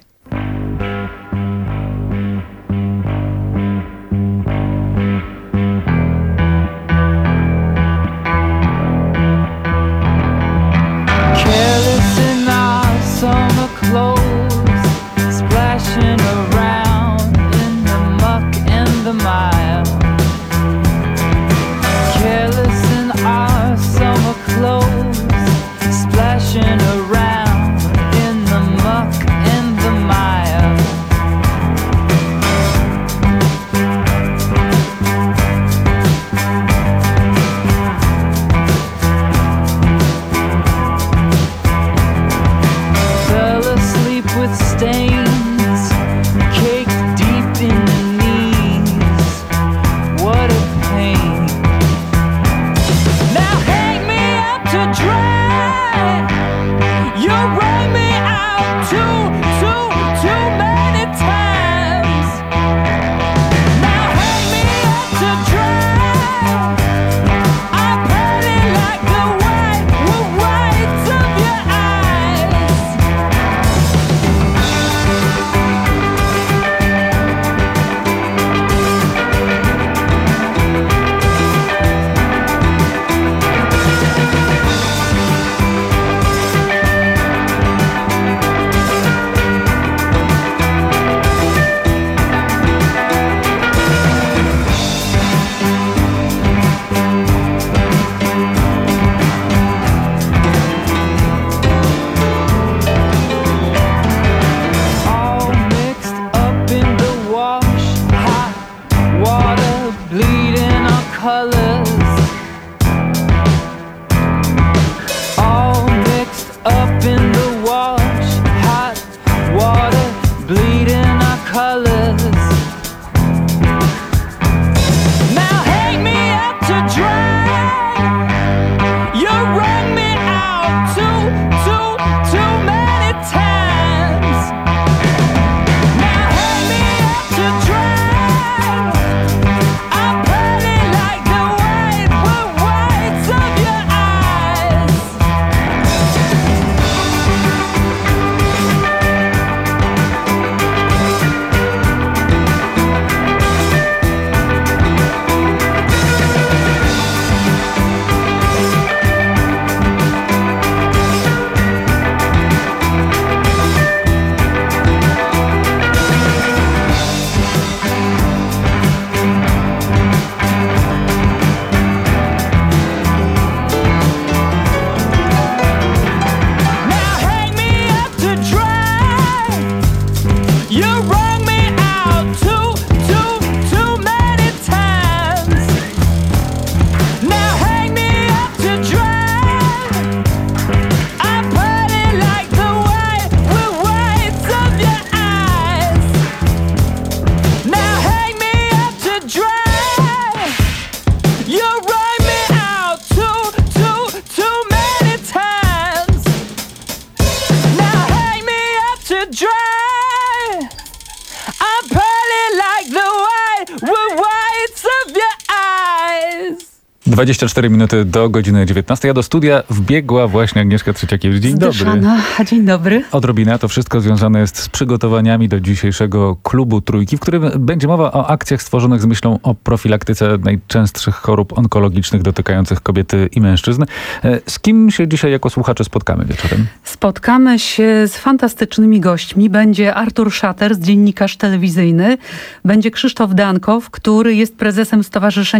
S4: dwadzieścia cztery minuty do godziny dziewiętnastej. Ja do studia wbiegła właśnie Agnieszka Trzeciakiewicz. Dzień
S1: Zdyszana.
S4: dobry.
S1: Dzień dobry.
S4: Odrobina. To wszystko związane jest z przygotowaniami do dzisiejszego klubu Trójki, w którym będzie mowa o akcjach stworzonych z myślą o profilaktyce najczęstszych chorób onkologicznych dotykających kobiety i mężczyzn. Z kim się dzisiaj jako słuchacze spotkamy wieczorem?
S1: Spotkamy się z fantastycznymi gośćmi. Będzie Artur Szater, dziennikarz telewizyjny. Będzie Krzysztof Dankow, który jest prezesem Stowarzyszenia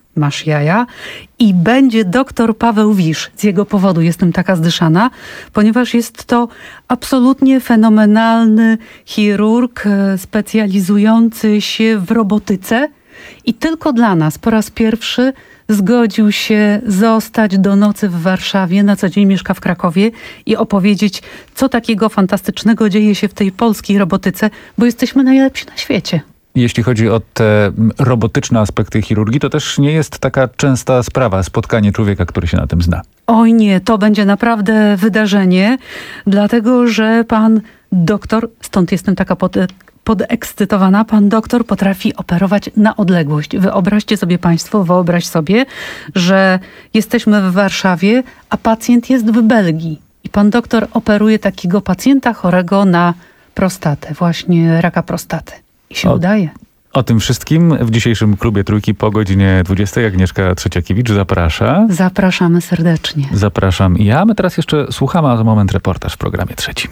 S1: masz jaja. I będzie doktor Paweł Wisz. Z jego powodu jestem taka zdyszana, ponieważ jest to absolutnie fenomenalny chirurg specjalizujący się w robotyce i tylko dla nas po raz pierwszy zgodził się zostać do nocy w Warszawie, na co dzień mieszka w Krakowie i opowiedzieć, co takiego fantastycznego dzieje się w tej polskiej robotyce, bo jesteśmy najlepsi na świecie.
S4: Jeśli chodzi o te robotyczne aspekty chirurgii, to też nie jest taka częsta sprawa, spotkanie człowieka, który się na tym zna.
S1: Oj nie, to będzie naprawdę wydarzenie, dlatego że pan doktor, stąd jestem taka pod, podekscytowana, pan doktor potrafi operować na odległość. Wyobraźcie sobie państwo, wyobraź sobie, że jesteśmy w Warszawie, a pacjent jest w Belgii. I pan doktor operuje takiego pacjenta chorego na prostatę, właśnie raka prostaty. I się
S4: o,
S1: udaje.
S4: O tym wszystkim w dzisiejszym Klubie Trójki po godzinie dwudziestej. Agnieszka Trzeciakiewicz zaprasza.
S1: Zapraszamy serdecznie.
S4: Zapraszam i ja. My teraz jeszcze słuchamy, a za moment reportaż w programie trzecim.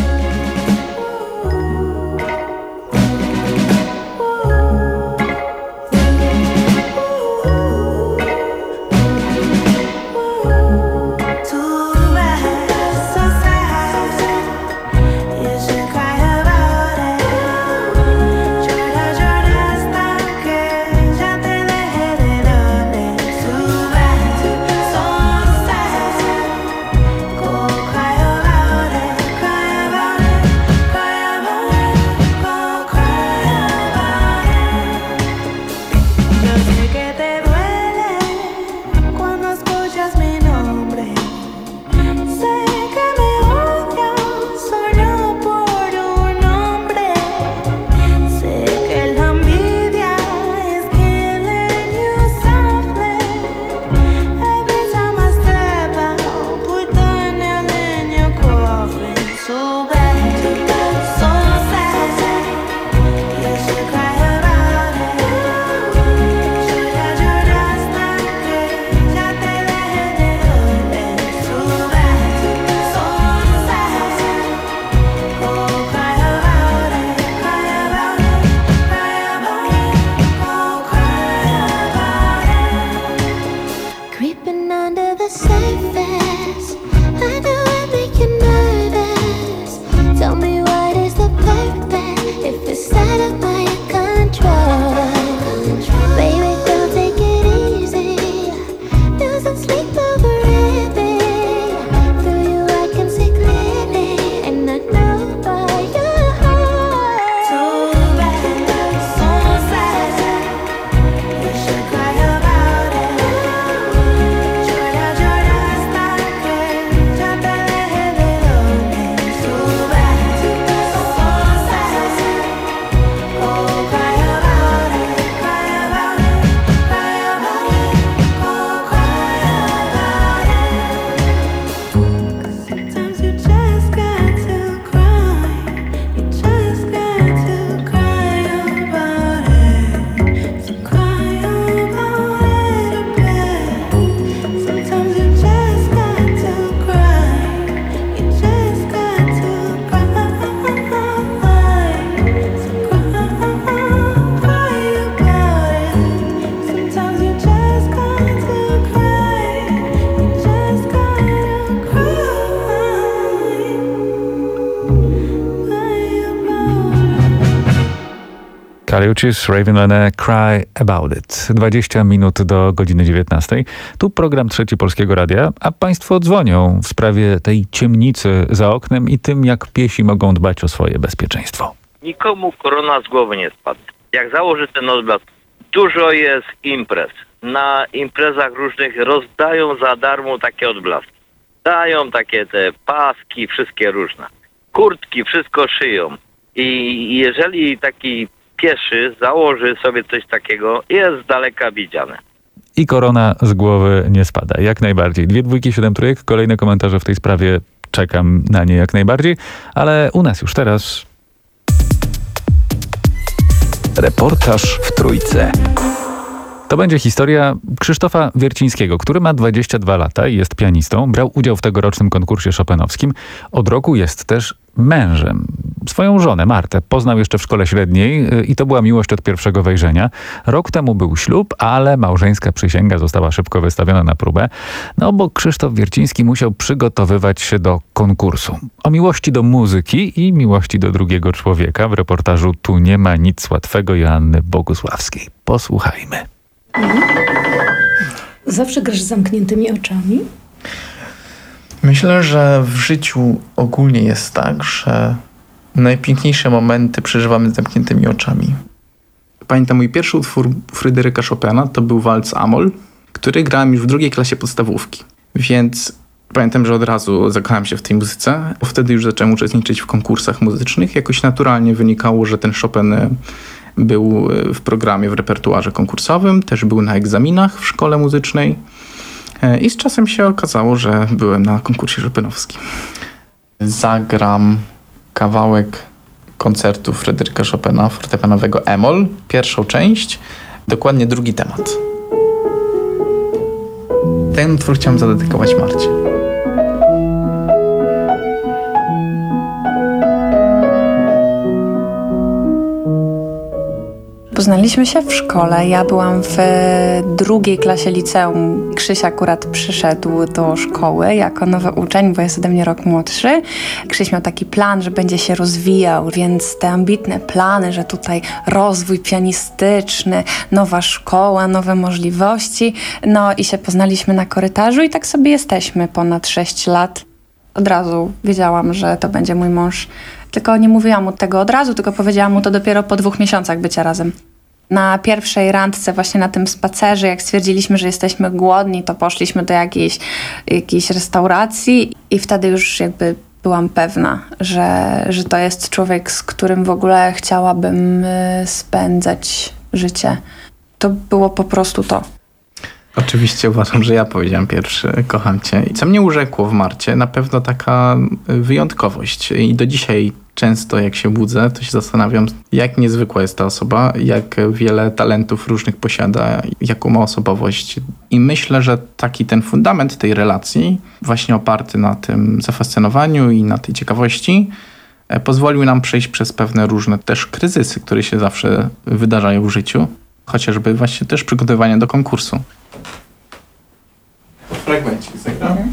S4: Kali Uchis, Raven Leigh, Cry About It. dwadzieścia minut do godziny dziewiętnastej. Tu program Trzeci Polskiego Radia, a państwo dzwonią w sprawie tej ciemnicy za oknem i tym, jak piesi mogą dbać o swoje bezpieczeństwo.
S3: Nikomu korona z głowy nie spadł. Jak założy ten odblask, dużo jest imprez. Na imprezach różnych rozdają za darmo takie odblaski. Dają takie te paski, wszystkie różne. Kurtki, wszystko szyją. I jeżeli taki pieszy założy sobie coś takiego, jest z daleka widziane.
S4: I korona z głowy nie spada, jak najbardziej. Dwie dwójki, siedem trójek, kolejne komentarze w tej sprawie, czekam na nie jak najbardziej, ale u nas już teraz...
S25: Reportaż w Trójce.
S4: To będzie historia Krzysztofa Wiercińskiego, który ma dwadzieścia dwa lata i jest pianistą. Brał udział w tegorocznym konkursie chopinowskim. Od roku jest też mężem. Swoją żonę, Martę, poznał jeszcze w szkole średniej i to była miłość od pierwszego wejrzenia. Rok temu był ślub, ale małżeńska przysięga została szybko wystawiona na próbę, no bo Krzysztof Wierciński musiał przygotowywać się do konkursu. O miłości do muzyki i miłości do drugiego człowieka w reportażu Tu nie ma nic łatwego Joanny Bogusławskiej. Posłuchajmy.
S8: Zawsze grasz z zamkniętymi oczami?
S9: Myślę, że w życiu ogólnie jest tak, że najpiękniejsze momenty przeżywamy z zamkniętymi oczami.
S12: Pamiętam mój pierwszy utwór Fryderyka Chopina, to był walc Amol, który grałem już w drugiej klasie podstawówki. Więc pamiętam, że od razu zakochałem się w tej muzyce. Wtedy już zacząłem uczestniczyć w konkursach muzycznych. Jakoś naturalnie wynikało, że ten Chopin był w programie, w repertuarze konkursowym, też był na egzaminach w szkole muzycznej. I z czasem się okazało, że byłem na konkursie chopinowskim.
S9: Zagram kawałek koncertu Fryderyka Chopina, fortepianowego E-moll, pierwszą część, dokładnie drugi temat. Ten utwór chciałem zadedykować Marcie.
S14: Poznaliśmy się w szkole. Ja byłam w drugiej klasie liceum. Krzyś akurat przyszedł do szkoły jako nowy uczeń, bo jest ode mnie rok młodszy. Krzyś miał taki plan, że będzie się rozwijał, więc te ambitne plany, że tutaj rozwój pianistyczny, nowa szkoła, nowe możliwości. No i się poznaliśmy na korytarzu i tak sobie jesteśmy ponad sześć lat. Od razu wiedziałam, że to będzie mój mąż. Tylko nie mówiłam mu tego od razu, tylko powiedziałam mu to dopiero po dwóch miesiącach bycia razem. Na pierwszej randce, właśnie na tym spacerze, jak stwierdziliśmy, że jesteśmy głodni, to poszliśmy do jakiejś, jakiejś restauracji i wtedy już jakby byłam pewna, że, że to jest człowiek, z którym w ogóle chciałabym spędzać życie. To było po prostu to.
S12: Oczywiście uważam, że ja powiedziałem pierwszy, kocham cię. I co mnie urzekło w Marcie, na pewno taka wyjątkowość. I do dzisiaj często jak się budzę, to się zastanawiam, jak niezwykła jest ta osoba, jak wiele talentów różnych posiada, jaką ma osobowość. I myślę, że taki ten fundament tej relacji, właśnie oparty na tym zafascynowaniu i na tej ciekawości, pozwolił nam przejść przez pewne różne też kryzysy, które się zawsze wydarzają w życiu. Chociażby właśnie też przygotowywanie do konkursu.
S9: Fragmencik zagram. Mhm.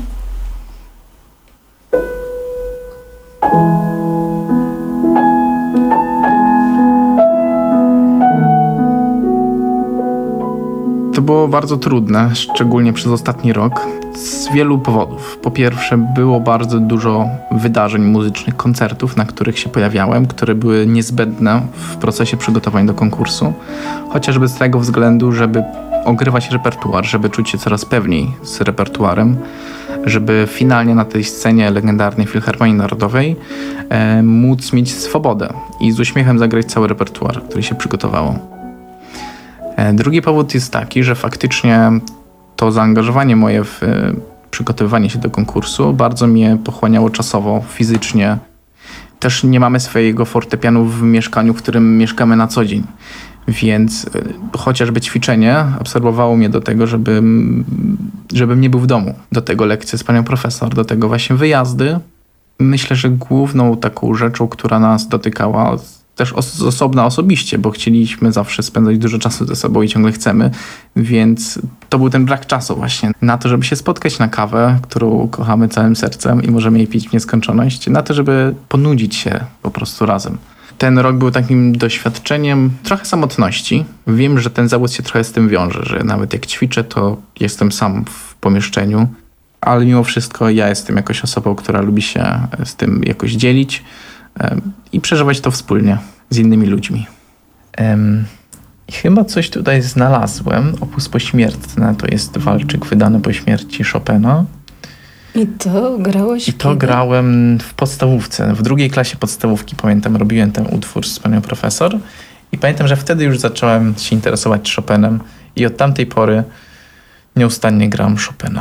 S12: To było bardzo trudne, szczególnie przez ostatni rok, z wielu powodów. Po pierwsze, było bardzo dużo wydarzeń muzycznych, koncertów, na których się pojawiałem, które były niezbędne w procesie przygotowań do konkursu. Chociażby z tego względu, żeby ogrywać repertuar, żeby czuć się coraz pewniej z repertuarem, żeby finalnie na tej scenie legendarnej Filharmonii Narodowej e, móc mieć swobodę i z uśmiechem zagrać cały repertuar, który się przygotowało. E, drugi powód jest taki, że faktycznie to zaangażowanie moje w e, przygotowywanie się do konkursu bardzo mnie pochłaniało czasowo, fizycznie. Też nie mamy swojego fortepianu w mieszkaniu, w którym mieszkamy na co dzień. Więc chociażby ćwiczenie absorbowało mnie do tego, żebym, żebym nie był w domu. Do tego lekcje z panią profesor, do tego właśnie wyjazdy. Myślę, że główną taką rzeczą, która nas dotykała, też os- osobna osobiście, bo chcieliśmy zawsze spędzać dużo czasu ze sobą i ciągle chcemy, więc to był ten brak czasu właśnie na to, żeby się spotkać na kawę, którą kochamy całym sercem i możemy jej pić w nieskończoność, na to, żeby ponudzić się po prostu razem. Ten rok był takim doświadczeniem trochę samotności. Wiem, że ten zawód się trochę z tym wiąże, że nawet jak ćwiczę, to jestem sam w pomieszczeniu, ale mimo wszystko ja jestem jakoś osobą, która lubi się z tym jakoś dzielić i przeżywać to wspólnie z innymi ludźmi.
S9: Um, chyba coś tutaj znalazłem. Opus pośmiertne to jest walczyk wydany po śmierci Chopina.
S8: I to grałeś
S9: I to
S8: kiedy?
S9: grałem w podstawówce. W drugiej klasie podstawówki, pamiętam, robiłem ten utwór z panią profesor i pamiętam, że wtedy już zacząłem się interesować Chopinem i od tamtej pory nieustannie gram Chopina.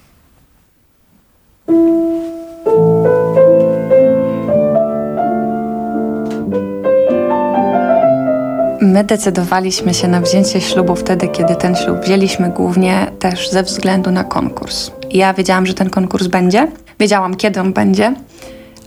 S14: My decydowaliśmy się na wzięcie ślubu wtedy, kiedy ten ślub wzięliśmy głównie też ze względu na konkurs. Ja wiedziałam, że ten konkurs będzie, wiedziałam, kiedy on będzie,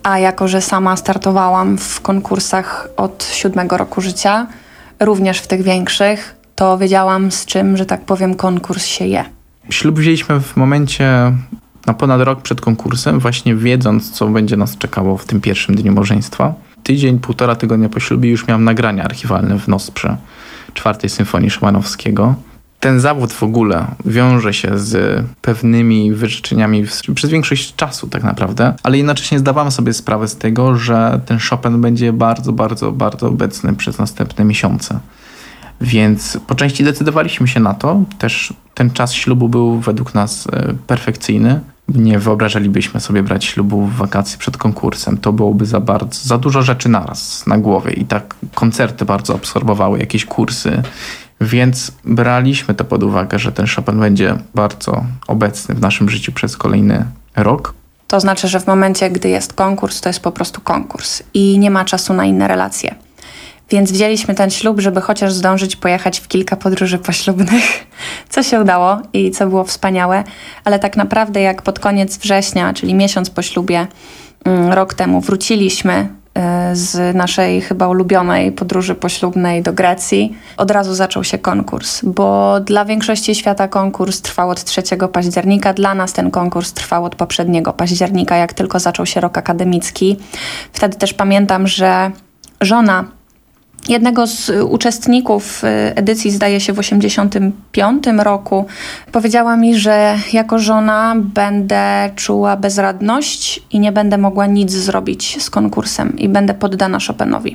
S14: A jako, że sama startowałam w konkursach od siódmego roku życia, również w tych większych, to wiedziałam, z czym, że tak powiem, konkurs się je.
S12: Ślub wzięliśmy w momencie na ponad rok przed konkursem, właśnie wiedząc, co będzie nas czekało w tym pierwszym dniu małżeństwa. Tydzień, półtora tygodnia po ślubie już miałam nagrania archiwalne w Nosprze czwartej Symfonii Szymanowskiego. Ten zawód w ogóle wiąże się z pewnymi wyrzeczeniami przez większość czasu tak naprawdę, ale jednocześnie zdawałem sobie sprawę z tego, że ten Chopin będzie bardzo, bardzo, bardzo obecny przez następne miesiące. Więc po części decydowaliśmy się na to. Też ten czas ślubu był według nas perfekcyjny. Nie wyobrażalibyśmy sobie brać ślubu w wakacje przed konkursem. To byłoby za bardzo, za dużo rzeczy naraz na głowie i tak koncerty bardzo absorbowały, jakieś kursy. Więc braliśmy to pod uwagę, że ten Chopin będzie bardzo obecny w naszym życiu przez kolejny rok.
S14: To znaczy, że w momencie, gdy jest konkurs, to jest po prostu konkurs i nie ma czasu na inne relacje. Więc wzięliśmy ten ślub, żeby chociaż zdążyć pojechać w kilka podróży poślubnych, co się udało i co było wspaniałe. Ale tak naprawdę jak pod koniec września, czyli miesiąc po ślubie, rok temu wróciliśmy z naszej chyba ulubionej podróży poślubnej do Grecji, od razu zaczął się konkurs, bo dla większości świata konkurs trwał od trzeciego października, dla nas ten konkurs trwał od poprzedniego października, jak tylko zaczął się rok akademicki. Wtedy też pamiętam, że żona jednego z uczestników edycji, zdaje się w osiemdziesiątym piątym roku, powiedziała mi, że jako żona będę czuła bezradność i nie będę mogła nic zrobić z konkursem i będę poddana Chopinowi.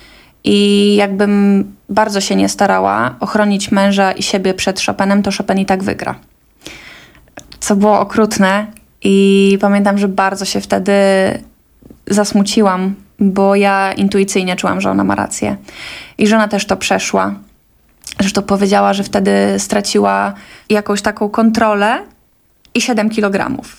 S14: I jakbym bardzo się nie starała ochronić męża i siebie przed Chopinem, to Chopin i tak wygra. Co było okrutne i pamiętam, że bardzo się wtedy zasmuciłam, bo ja intuicyjnie czułam, że ona ma rację. I żona też to przeszła. Zresztą powiedziała, że wtedy straciła jakąś taką kontrolę i siedem kilogramów.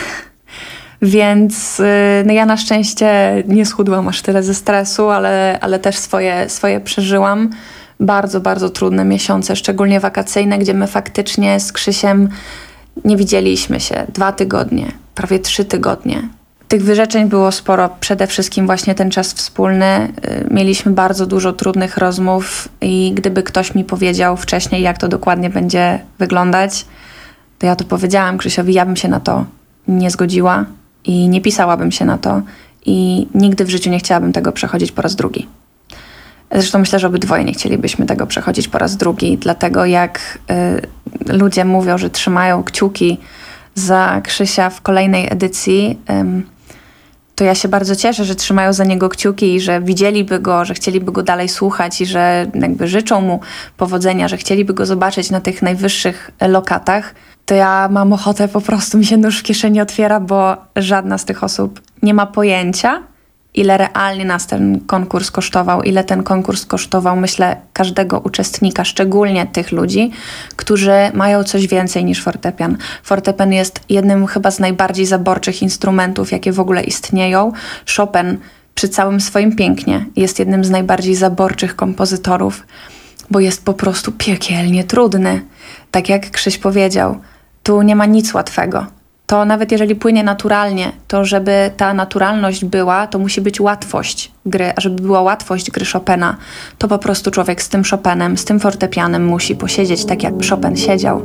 S14: Więc no ja na szczęście nie schudłam aż tyle ze stresu, ale, ale też swoje, swoje przeżyłam. Bardzo, bardzo trudne miesiące, szczególnie wakacyjne, gdzie my faktycznie z Krzysiem nie widzieliśmy się dwa tygodnie, prawie trzy tygodnie. Tych wyrzeczeń było sporo, przede wszystkim właśnie ten czas wspólny. Mieliśmy bardzo dużo trudnych rozmów i gdyby ktoś mi powiedział wcześniej, jak to dokładnie będzie wyglądać, to ja to powiedziałam Krzysiowi, ja bym się na to nie zgodziła i nie pisałabym się na to i nigdy w życiu nie chciałabym tego przechodzić po raz drugi. Zresztą myślę, że obydwoje nie chcielibyśmy tego przechodzić po raz drugi, dlatego jak y, ludzie mówią, że trzymają kciuki za Krzysia w kolejnej edycji, y, to ja się bardzo cieszę, że trzymają za niego kciuki i że widzieliby go, że chcieliby go dalej słuchać i że jakby życzą mu powodzenia, że chcieliby go zobaczyć na tych najwyższych lokatach, to ja mam ochotę, po prostu mi się nóż w kieszeni otwiera, bo żadna z tych osób nie ma pojęcia, ile realnie nas ten konkurs kosztował, ile ten konkurs kosztował, myślę, każdego uczestnika, szczególnie tych ludzi, którzy mają coś więcej niż fortepian. Fortepian jest jednym chyba z najbardziej zaborczych instrumentów, jakie w ogóle istnieją. Chopin przy całym swoim pięknie jest jednym z najbardziej zaborczych kompozytorów, bo jest po prostu piekielnie trudny. Tak jak Krzyś powiedział, tu nie ma nic łatwego. To nawet jeżeli płynie naturalnie, to żeby ta naturalność była, to musi być łatwość gry. A żeby była łatwość gry Chopina, to po prostu człowiek z tym Chopinem, z tym fortepianem musi posiedzieć tak, jak Chopin siedział.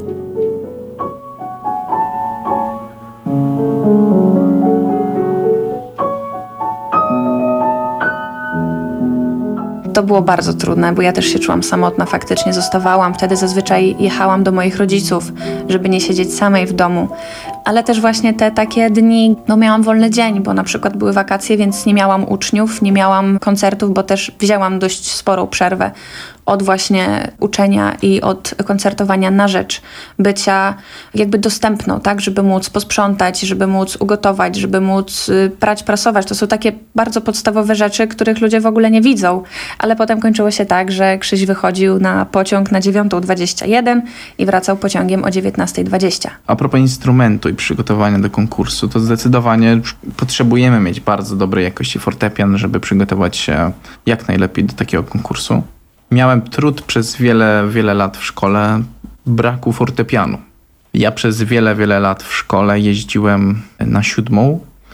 S14: To było bardzo trudne, bo ja też się czułam samotna, faktycznie zostawałam. Wtedy zazwyczaj jechałam do moich rodziców, żeby nie siedzieć samej w domu. Ale też właśnie te takie dni, no miałam wolny dzień, bo na przykład były wakacje, więc nie miałam uczniów, nie miałam koncertów, bo też wzięłam dość sporą przerwę od właśnie uczenia i od koncertowania na rzecz bycia jakby dostępną, tak, żeby móc posprzątać, żeby móc ugotować, żeby móc prać, prasować. To są takie bardzo podstawowe rzeczy, których ludzie w ogóle nie widzą. Ale potem kończyło się tak, że Krzyś wychodził na pociąg na dziewiątą dwadzieścia jeden i wracał pociągiem o dziewiętnastej dwadzieścia.
S12: A propos instrumentu i przygotowania do konkursu, to zdecydowanie potrzebujemy mieć bardzo dobrej jakości fortepian, żeby przygotować się jak najlepiej do takiego konkursu. Miałem trud przez wiele, wiele lat w szkole braku fortepianu. Ja przez wiele, wiele lat w szkole jeździłem na siódmą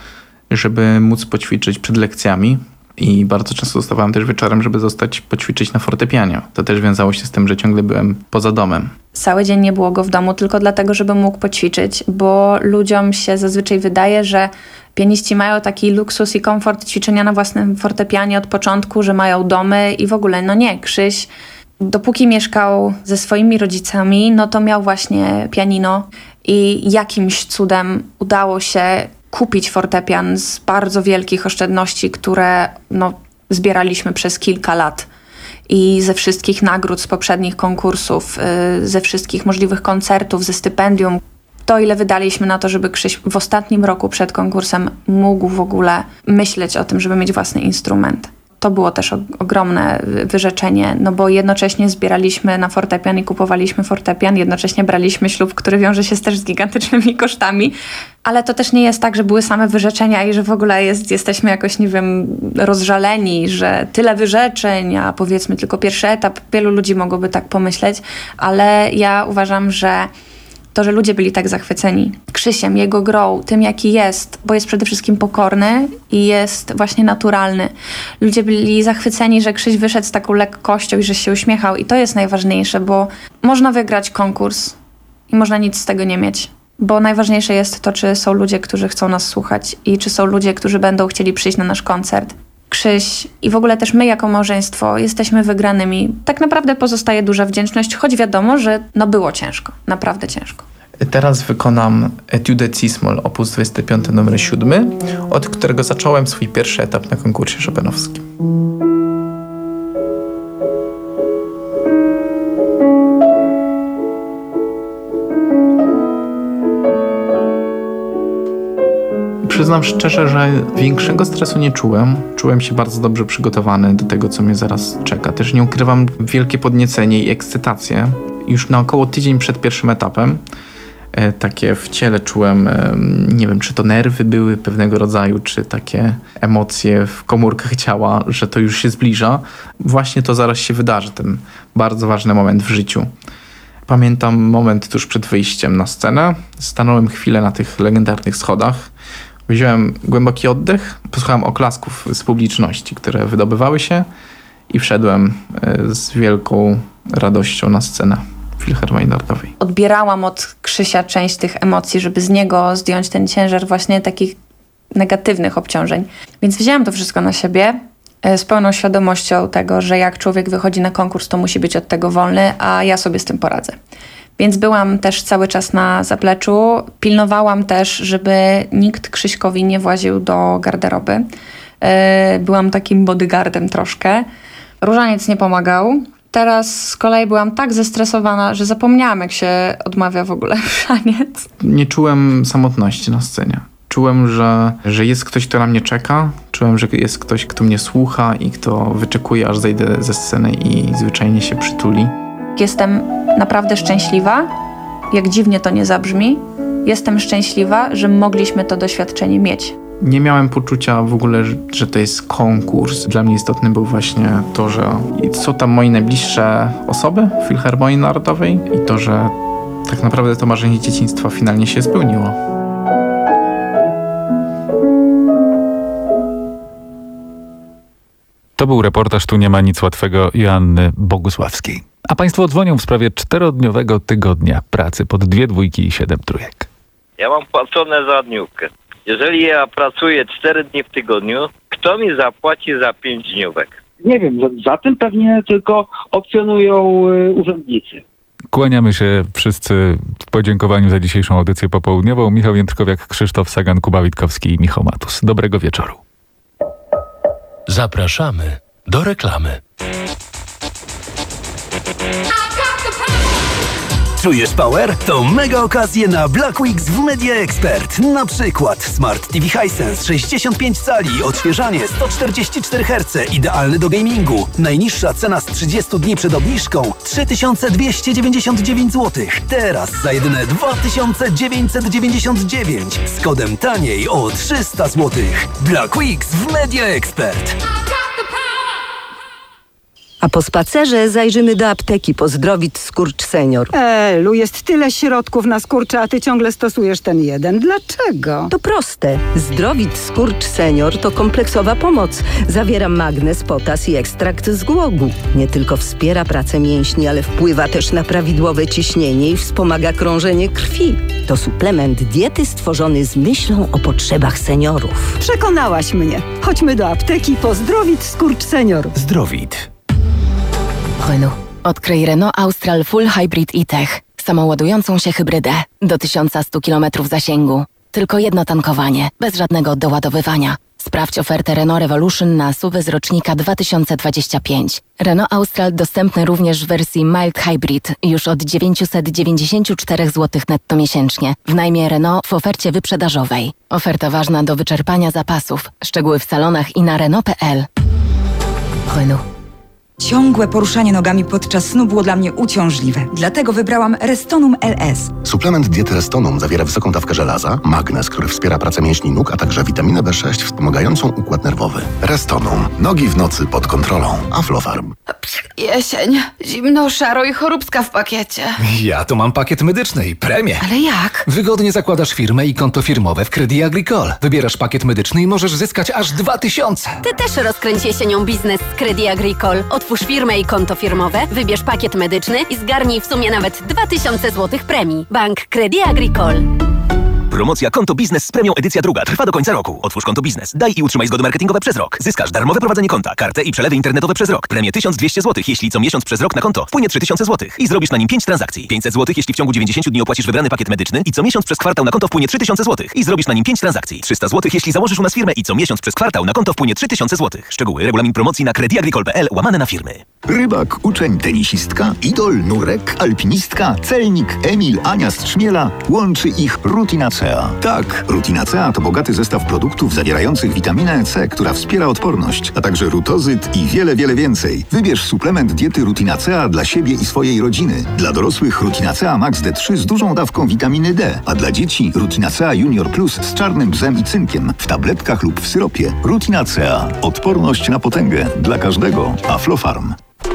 S12: żeby móc poćwiczyć przed lekcjami. I bardzo często zostawałem też wieczorem, żeby zostać poćwiczyć na fortepianie. To też wiązało się z tym, że ciągle byłem poza domem.
S14: Cały dzień nie było go w domu tylko dlatego, żeby mógł poćwiczyć, bo ludziom się zazwyczaj wydaje, że pianiści mają taki luksus i komfort ćwiczenia na własnym fortepianie od początku, że mają domy i w ogóle. No nie, Krzyś, dopóki mieszkał ze swoimi rodzicami, no to miał właśnie pianino i jakimś cudem udało się kupić fortepian z bardzo wielkich oszczędności, które no, zbieraliśmy przez kilka lat. I ze wszystkich nagród z poprzednich konkursów, yy, ze wszystkich możliwych koncertów, ze stypendium. To, ile wydaliśmy na to, żeby Krzyś w ostatnim roku przed konkursem mógł w ogóle myśleć o tym, żeby mieć własny instrument. To było też ogromne wyrzeczenie, no bo jednocześnie zbieraliśmy na fortepian i kupowaliśmy fortepian, jednocześnie braliśmy ślub, który wiąże się też z gigantycznymi kosztami, ale to też nie jest tak, że były same wyrzeczenia i że w ogóle jest, jesteśmy jakoś, nie wiem, rozżaleni, że tyle wyrzeczeń, a powiedzmy tylko pierwszy etap. Wielu ludzi mogłoby tak pomyśleć, ale ja uważam, że to, że ludzie byli tak zachwyceni Krzysiem, jego grą, tym jaki jest, bo jest przede wszystkim pokorny i jest właśnie naturalny. Ludzie byli zachwyceni, że Krzyś wyszedł z taką lekkością i że się uśmiechał i to jest najważniejsze, bo można wygrać konkurs i można nic z tego nie mieć. Bo najważniejsze jest to, czy są ludzie, którzy chcą nas słuchać i czy są ludzie, którzy będą chcieli przyjść na nasz koncert. Krzyś i w ogóle też my jako małżeństwo jesteśmy wygranymi. Tak naprawdę pozostaje duża wdzięczność, choć wiadomo, że no było ciężko, naprawdę ciężko.
S12: Teraz wykonam Etude C-moll, opus dwudziesty piąty, numer siódmy, od którego zacząłem swój pierwszy etap na konkursie chopinowskim. Przyznam szczerze, że większego stresu nie czułem. Czułem się bardzo dobrze przygotowany do tego, co mnie zaraz czeka. Też nie ukrywam, wielkie podniecenie i ekscytację. Już na około tydzień przed pierwszym etapem e, takie w ciele czułem, e, nie wiem, czy to nerwy były pewnego rodzaju, czy takie emocje w komórkach ciała, że to już się zbliża. Właśnie to zaraz się wydarzy, ten bardzo ważny moment w życiu. Pamiętam moment tuż przed wyjściem na scenę. Stanąłem chwilę na tych legendarnych schodach. Wziąłem głęboki oddech, posłuchałem oklasków z publiczności, które wydobywały się i wszedłem z wielką radością na scenę Filharmonii Narodowej.
S14: Odbierałam od Krzysia część tych emocji, żeby z niego zdjąć ten ciężar właśnie takich negatywnych obciążeń. Więc wzięłam to wszystko na siebie z pełną świadomością tego, że jak człowiek wychodzi na konkurs, to musi być od tego wolny, a ja sobie z tym poradzę. Więc byłam też cały czas na zapleczu. Pilnowałam też, żeby nikt Krzyśkowi nie właził do garderoby. Byłam takim bodyguardem troszkę. Różaniec nie pomagał. Teraz z kolei byłam tak zestresowana, że zapomniałam, jak się odmawia w ogóle różaniec.
S12: Nie czułem samotności na scenie. Czułem, że, że jest ktoś, kto na mnie czeka. Czułem, że jest ktoś, kto mnie słucha i kto wyczekuje, aż zejdę ze sceny i zwyczajnie się przytuli.
S14: Jestem naprawdę szczęśliwa, jak dziwnie to nie zabrzmi. Jestem szczęśliwa, że mogliśmy to doświadczenie mieć.
S12: Nie miałem poczucia w ogóle, że to jest konkurs. Dla mnie istotne było właśnie to, że są tam moje najbliższe osoby w Filharmonii Narodowej i to, że tak naprawdę to marzenie dzieciństwa finalnie się spełniło.
S4: To był reportaż Tu nie ma nic łatwego Joanny Bogusławskiej. A państwo dzwonią w sprawie czterodniowego tygodnia pracy pod dwie dwójki i siedem trójek.
S3: Ja mam płacone za dniówkę. Jeżeli ja pracuję cztery dni w tygodniu, kto mi zapłaci za pięć dniówek?
S6: Nie wiem, za, za tym pewnie tylko opcjonują y, urzędnicy.
S4: Kłaniamy się wszyscy w podziękowaniu za dzisiejszą audycję popołudniową. Michał Jędrkowiak, Krzysztof Sagan, Kuba Witkowski i Michał Matus. Dobrego wieczoru.
S2: Zapraszamy do reklamy.
S11: Czujesz power? To mega okazje na Black Weeks w Media Expert. Na przykład Smart T V Hisense sześćdziesiąt pięć cali, odświeżanie sto czterdzieści cztery herce, idealny do gamingu. Najniższa cena z trzydziestu dni przed obniżką trzy tysiące dwieście dziewięćdziesiąt dziewięć złotych. Teraz za jedyne dwa tysiące dziewięćset dziewięćdziesiąt dziewięć. Z kodem taniej o trzysta złotych. Black Weeks w Media Expert.
S7: A po spacerze zajrzymy do apteki po Zdrowit Skurcz Senior.
S10: Elu, jest tyle środków na skurcze, a ty ciągle stosujesz ten jeden. Dlaczego?
S7: To proste. Zdrowit Skurcz Senior to kompleksowa pomoc. Zawiera magnez, potas i ekstrakt z głogu. Nie tylko wspiera pracę mięśni, ale wpływa też na prawidłowe ciśnienie i wspomaga krążenie krwi. To suplement diety stworzony z myślą o potrzebach seniorów.
S10: Przekonałaś mnie. Chodźmy do apteki po Zdrowit Skurcz Senior.
S13: Zdrowit.
S15: Renault. Odkryj Renault Austral Full Hybrid e-Tech. Samoładującą się hybrydę. Do tysiąc sto kilometrów zasięgu. Tylko jedno tankowanie, bez żadnego doładowywania. Sprawdź ofertę Renault Revolution na S U V z rocznika dwa tysiące dwudziesty piąty. Renault Austral dostępny również w wersji Mild Hybrid już od dziewięćset dziewięćdziesiąt cztery złote netto miesięcznie. W najmie Renault w ofercie wyprzedażowej. Oferta ważna do wyczerpania zapasów. Szczegóły w salonach i na Renault kropka p l. Renault.
S16: Ciągłe poruszanie nogami podczas snu było dla mnie uciążliwe. Dlatego wybrałam Restonum L S.
S27: Suplement diety Restonum zawiera wysoką dawkę żelaza, magnez, który wspiera pracę mięśni nóg, a także witaminę B sześć wspomagającą układ nerwowy. Restonum. Nogi w nocy pod kontrolą. Aflofarm.
S17: Jesień. Zimno, szaro i choróbska w pakiecie.
S26: Ja tu mam pakiet medyczny i premię.
S17: Ale jak?
S26: Wygodnie zakładasz firmę i konto firmowe w Crédit Agricole. Wybierasz pakiet medyczny i możesz zyskać aż dwa tysiące.
S18: Ty też rozkręć jesienią biznes z Crédit Agricole. Otwórz firmę i konto firmowe, wybierz pakiet medyczny i zgarnij w sumie nawet dwa tysiące złotych premii. Bank Crédit Agricole.
S26: Promocja Konto Biznes z premią edycja druga trwa do końca roku. Otwórz konto biznes. Daj i utrzymaj zgody marketingowe przez rok. Zyskasz darmowe prowadzenie konta, kartę i przelewy internetowe przez rok. Premię tysiąc dwieście złotych, jeśli co miesiąc przez rok na konto wpłynie trzy tysiące złotych i zrobisz na nim pięć transakcji. pięćset złotych, jeśli w ciągu dziewięćdziesięciu dni opłacisz wybrany pakiet medyczny i co miesiąc przez kwartał na konto wpłynie trzy tysiące złotych i zrobisz na nim pięć transakcji. trzysta złotych, jeśli założysz u nas firmę i co miesiąc przez kwartał na konto wpłynie trzy tysiące złotych. Szczegóły, regulamin promocji na crediagricole kropka p l łamane na firmy.
S11: Rybak, uczeń, tenisistka, idol, nurek, alpinistka, celnik, Emil, Ania z Trzmiela. Łączy ich Rutinacea. Tak, Rutinacea to bogaty zestaw produktów zawierających witaminę C, która wspiera odporność, a także rutozyt i wiele, wiele więcej. Wybierz suplement diety Rutinacea dla siebie i swojej rodziny. Dla dorosłych Rutinacea Max D trzy z dużą dawką witaminy D, a dla dzieci Rutinacea Junior Plus z czarnym bzem i cynkiem w tabletkach lub w syropie. Rutinacea. Odporność na potęgę. Dla każdego. Aflofarm.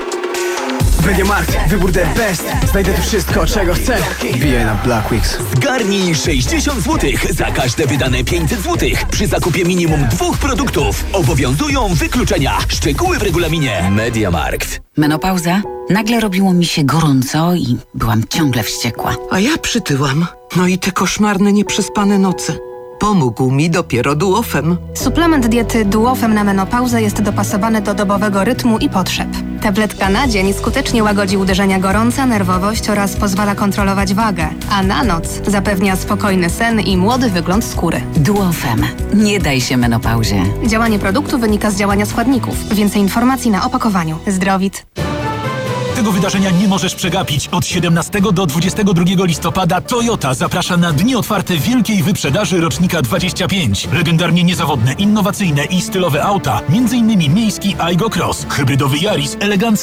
S19: MediaMarkt. Wybór the best. Znajdę tu wszystko, czego chcę. Wbijaj na Blackweeks.
S20: Zgarnij sześćdziesiąt złotych za każde wydane pięćset złotych przy zakupie minimum dwóch produktów. Obowiązują wykluczenia. Szczegóły w regulaminie. MediaMarkt.
S21: Menopauza? Nagle robiło mi się gorąco i byłam ciągle wściekła.
S22: A ja przytyłam. No i te koszmarne, nieprzespane noce. Pomógł mi dopiero Duofem.
S23: Suplement diety Duofem na menopauzę jest dopasowany do dobowego rytmu i potrzeb. Tabletka na dzień skutecznie łagodzi uderzenia gorąca, nerwowość oraz pozwala kontrolować wagę, a na noc zapewnia spokojny sen i młody wygląd skóry.
S21: Duofem. Nie daj się menopauzie.
S23: Działanie produktu wynika z działania składników. Więcej informacji na opakowaniu. Zdrowit.
S24: Tego wydarzenia nie możesz przegapić. Od siedemnastego do dwudziestego drugiego listopada Toyota zaprasza na dni otwarte wielkiej wyprzedaży rocznika dwadzieścia pięć. Legendarnie niezawodne, innowacyjne i stylowe auta, między innymi miejski Aygo Cross, hybrydowy Yaris, elegancki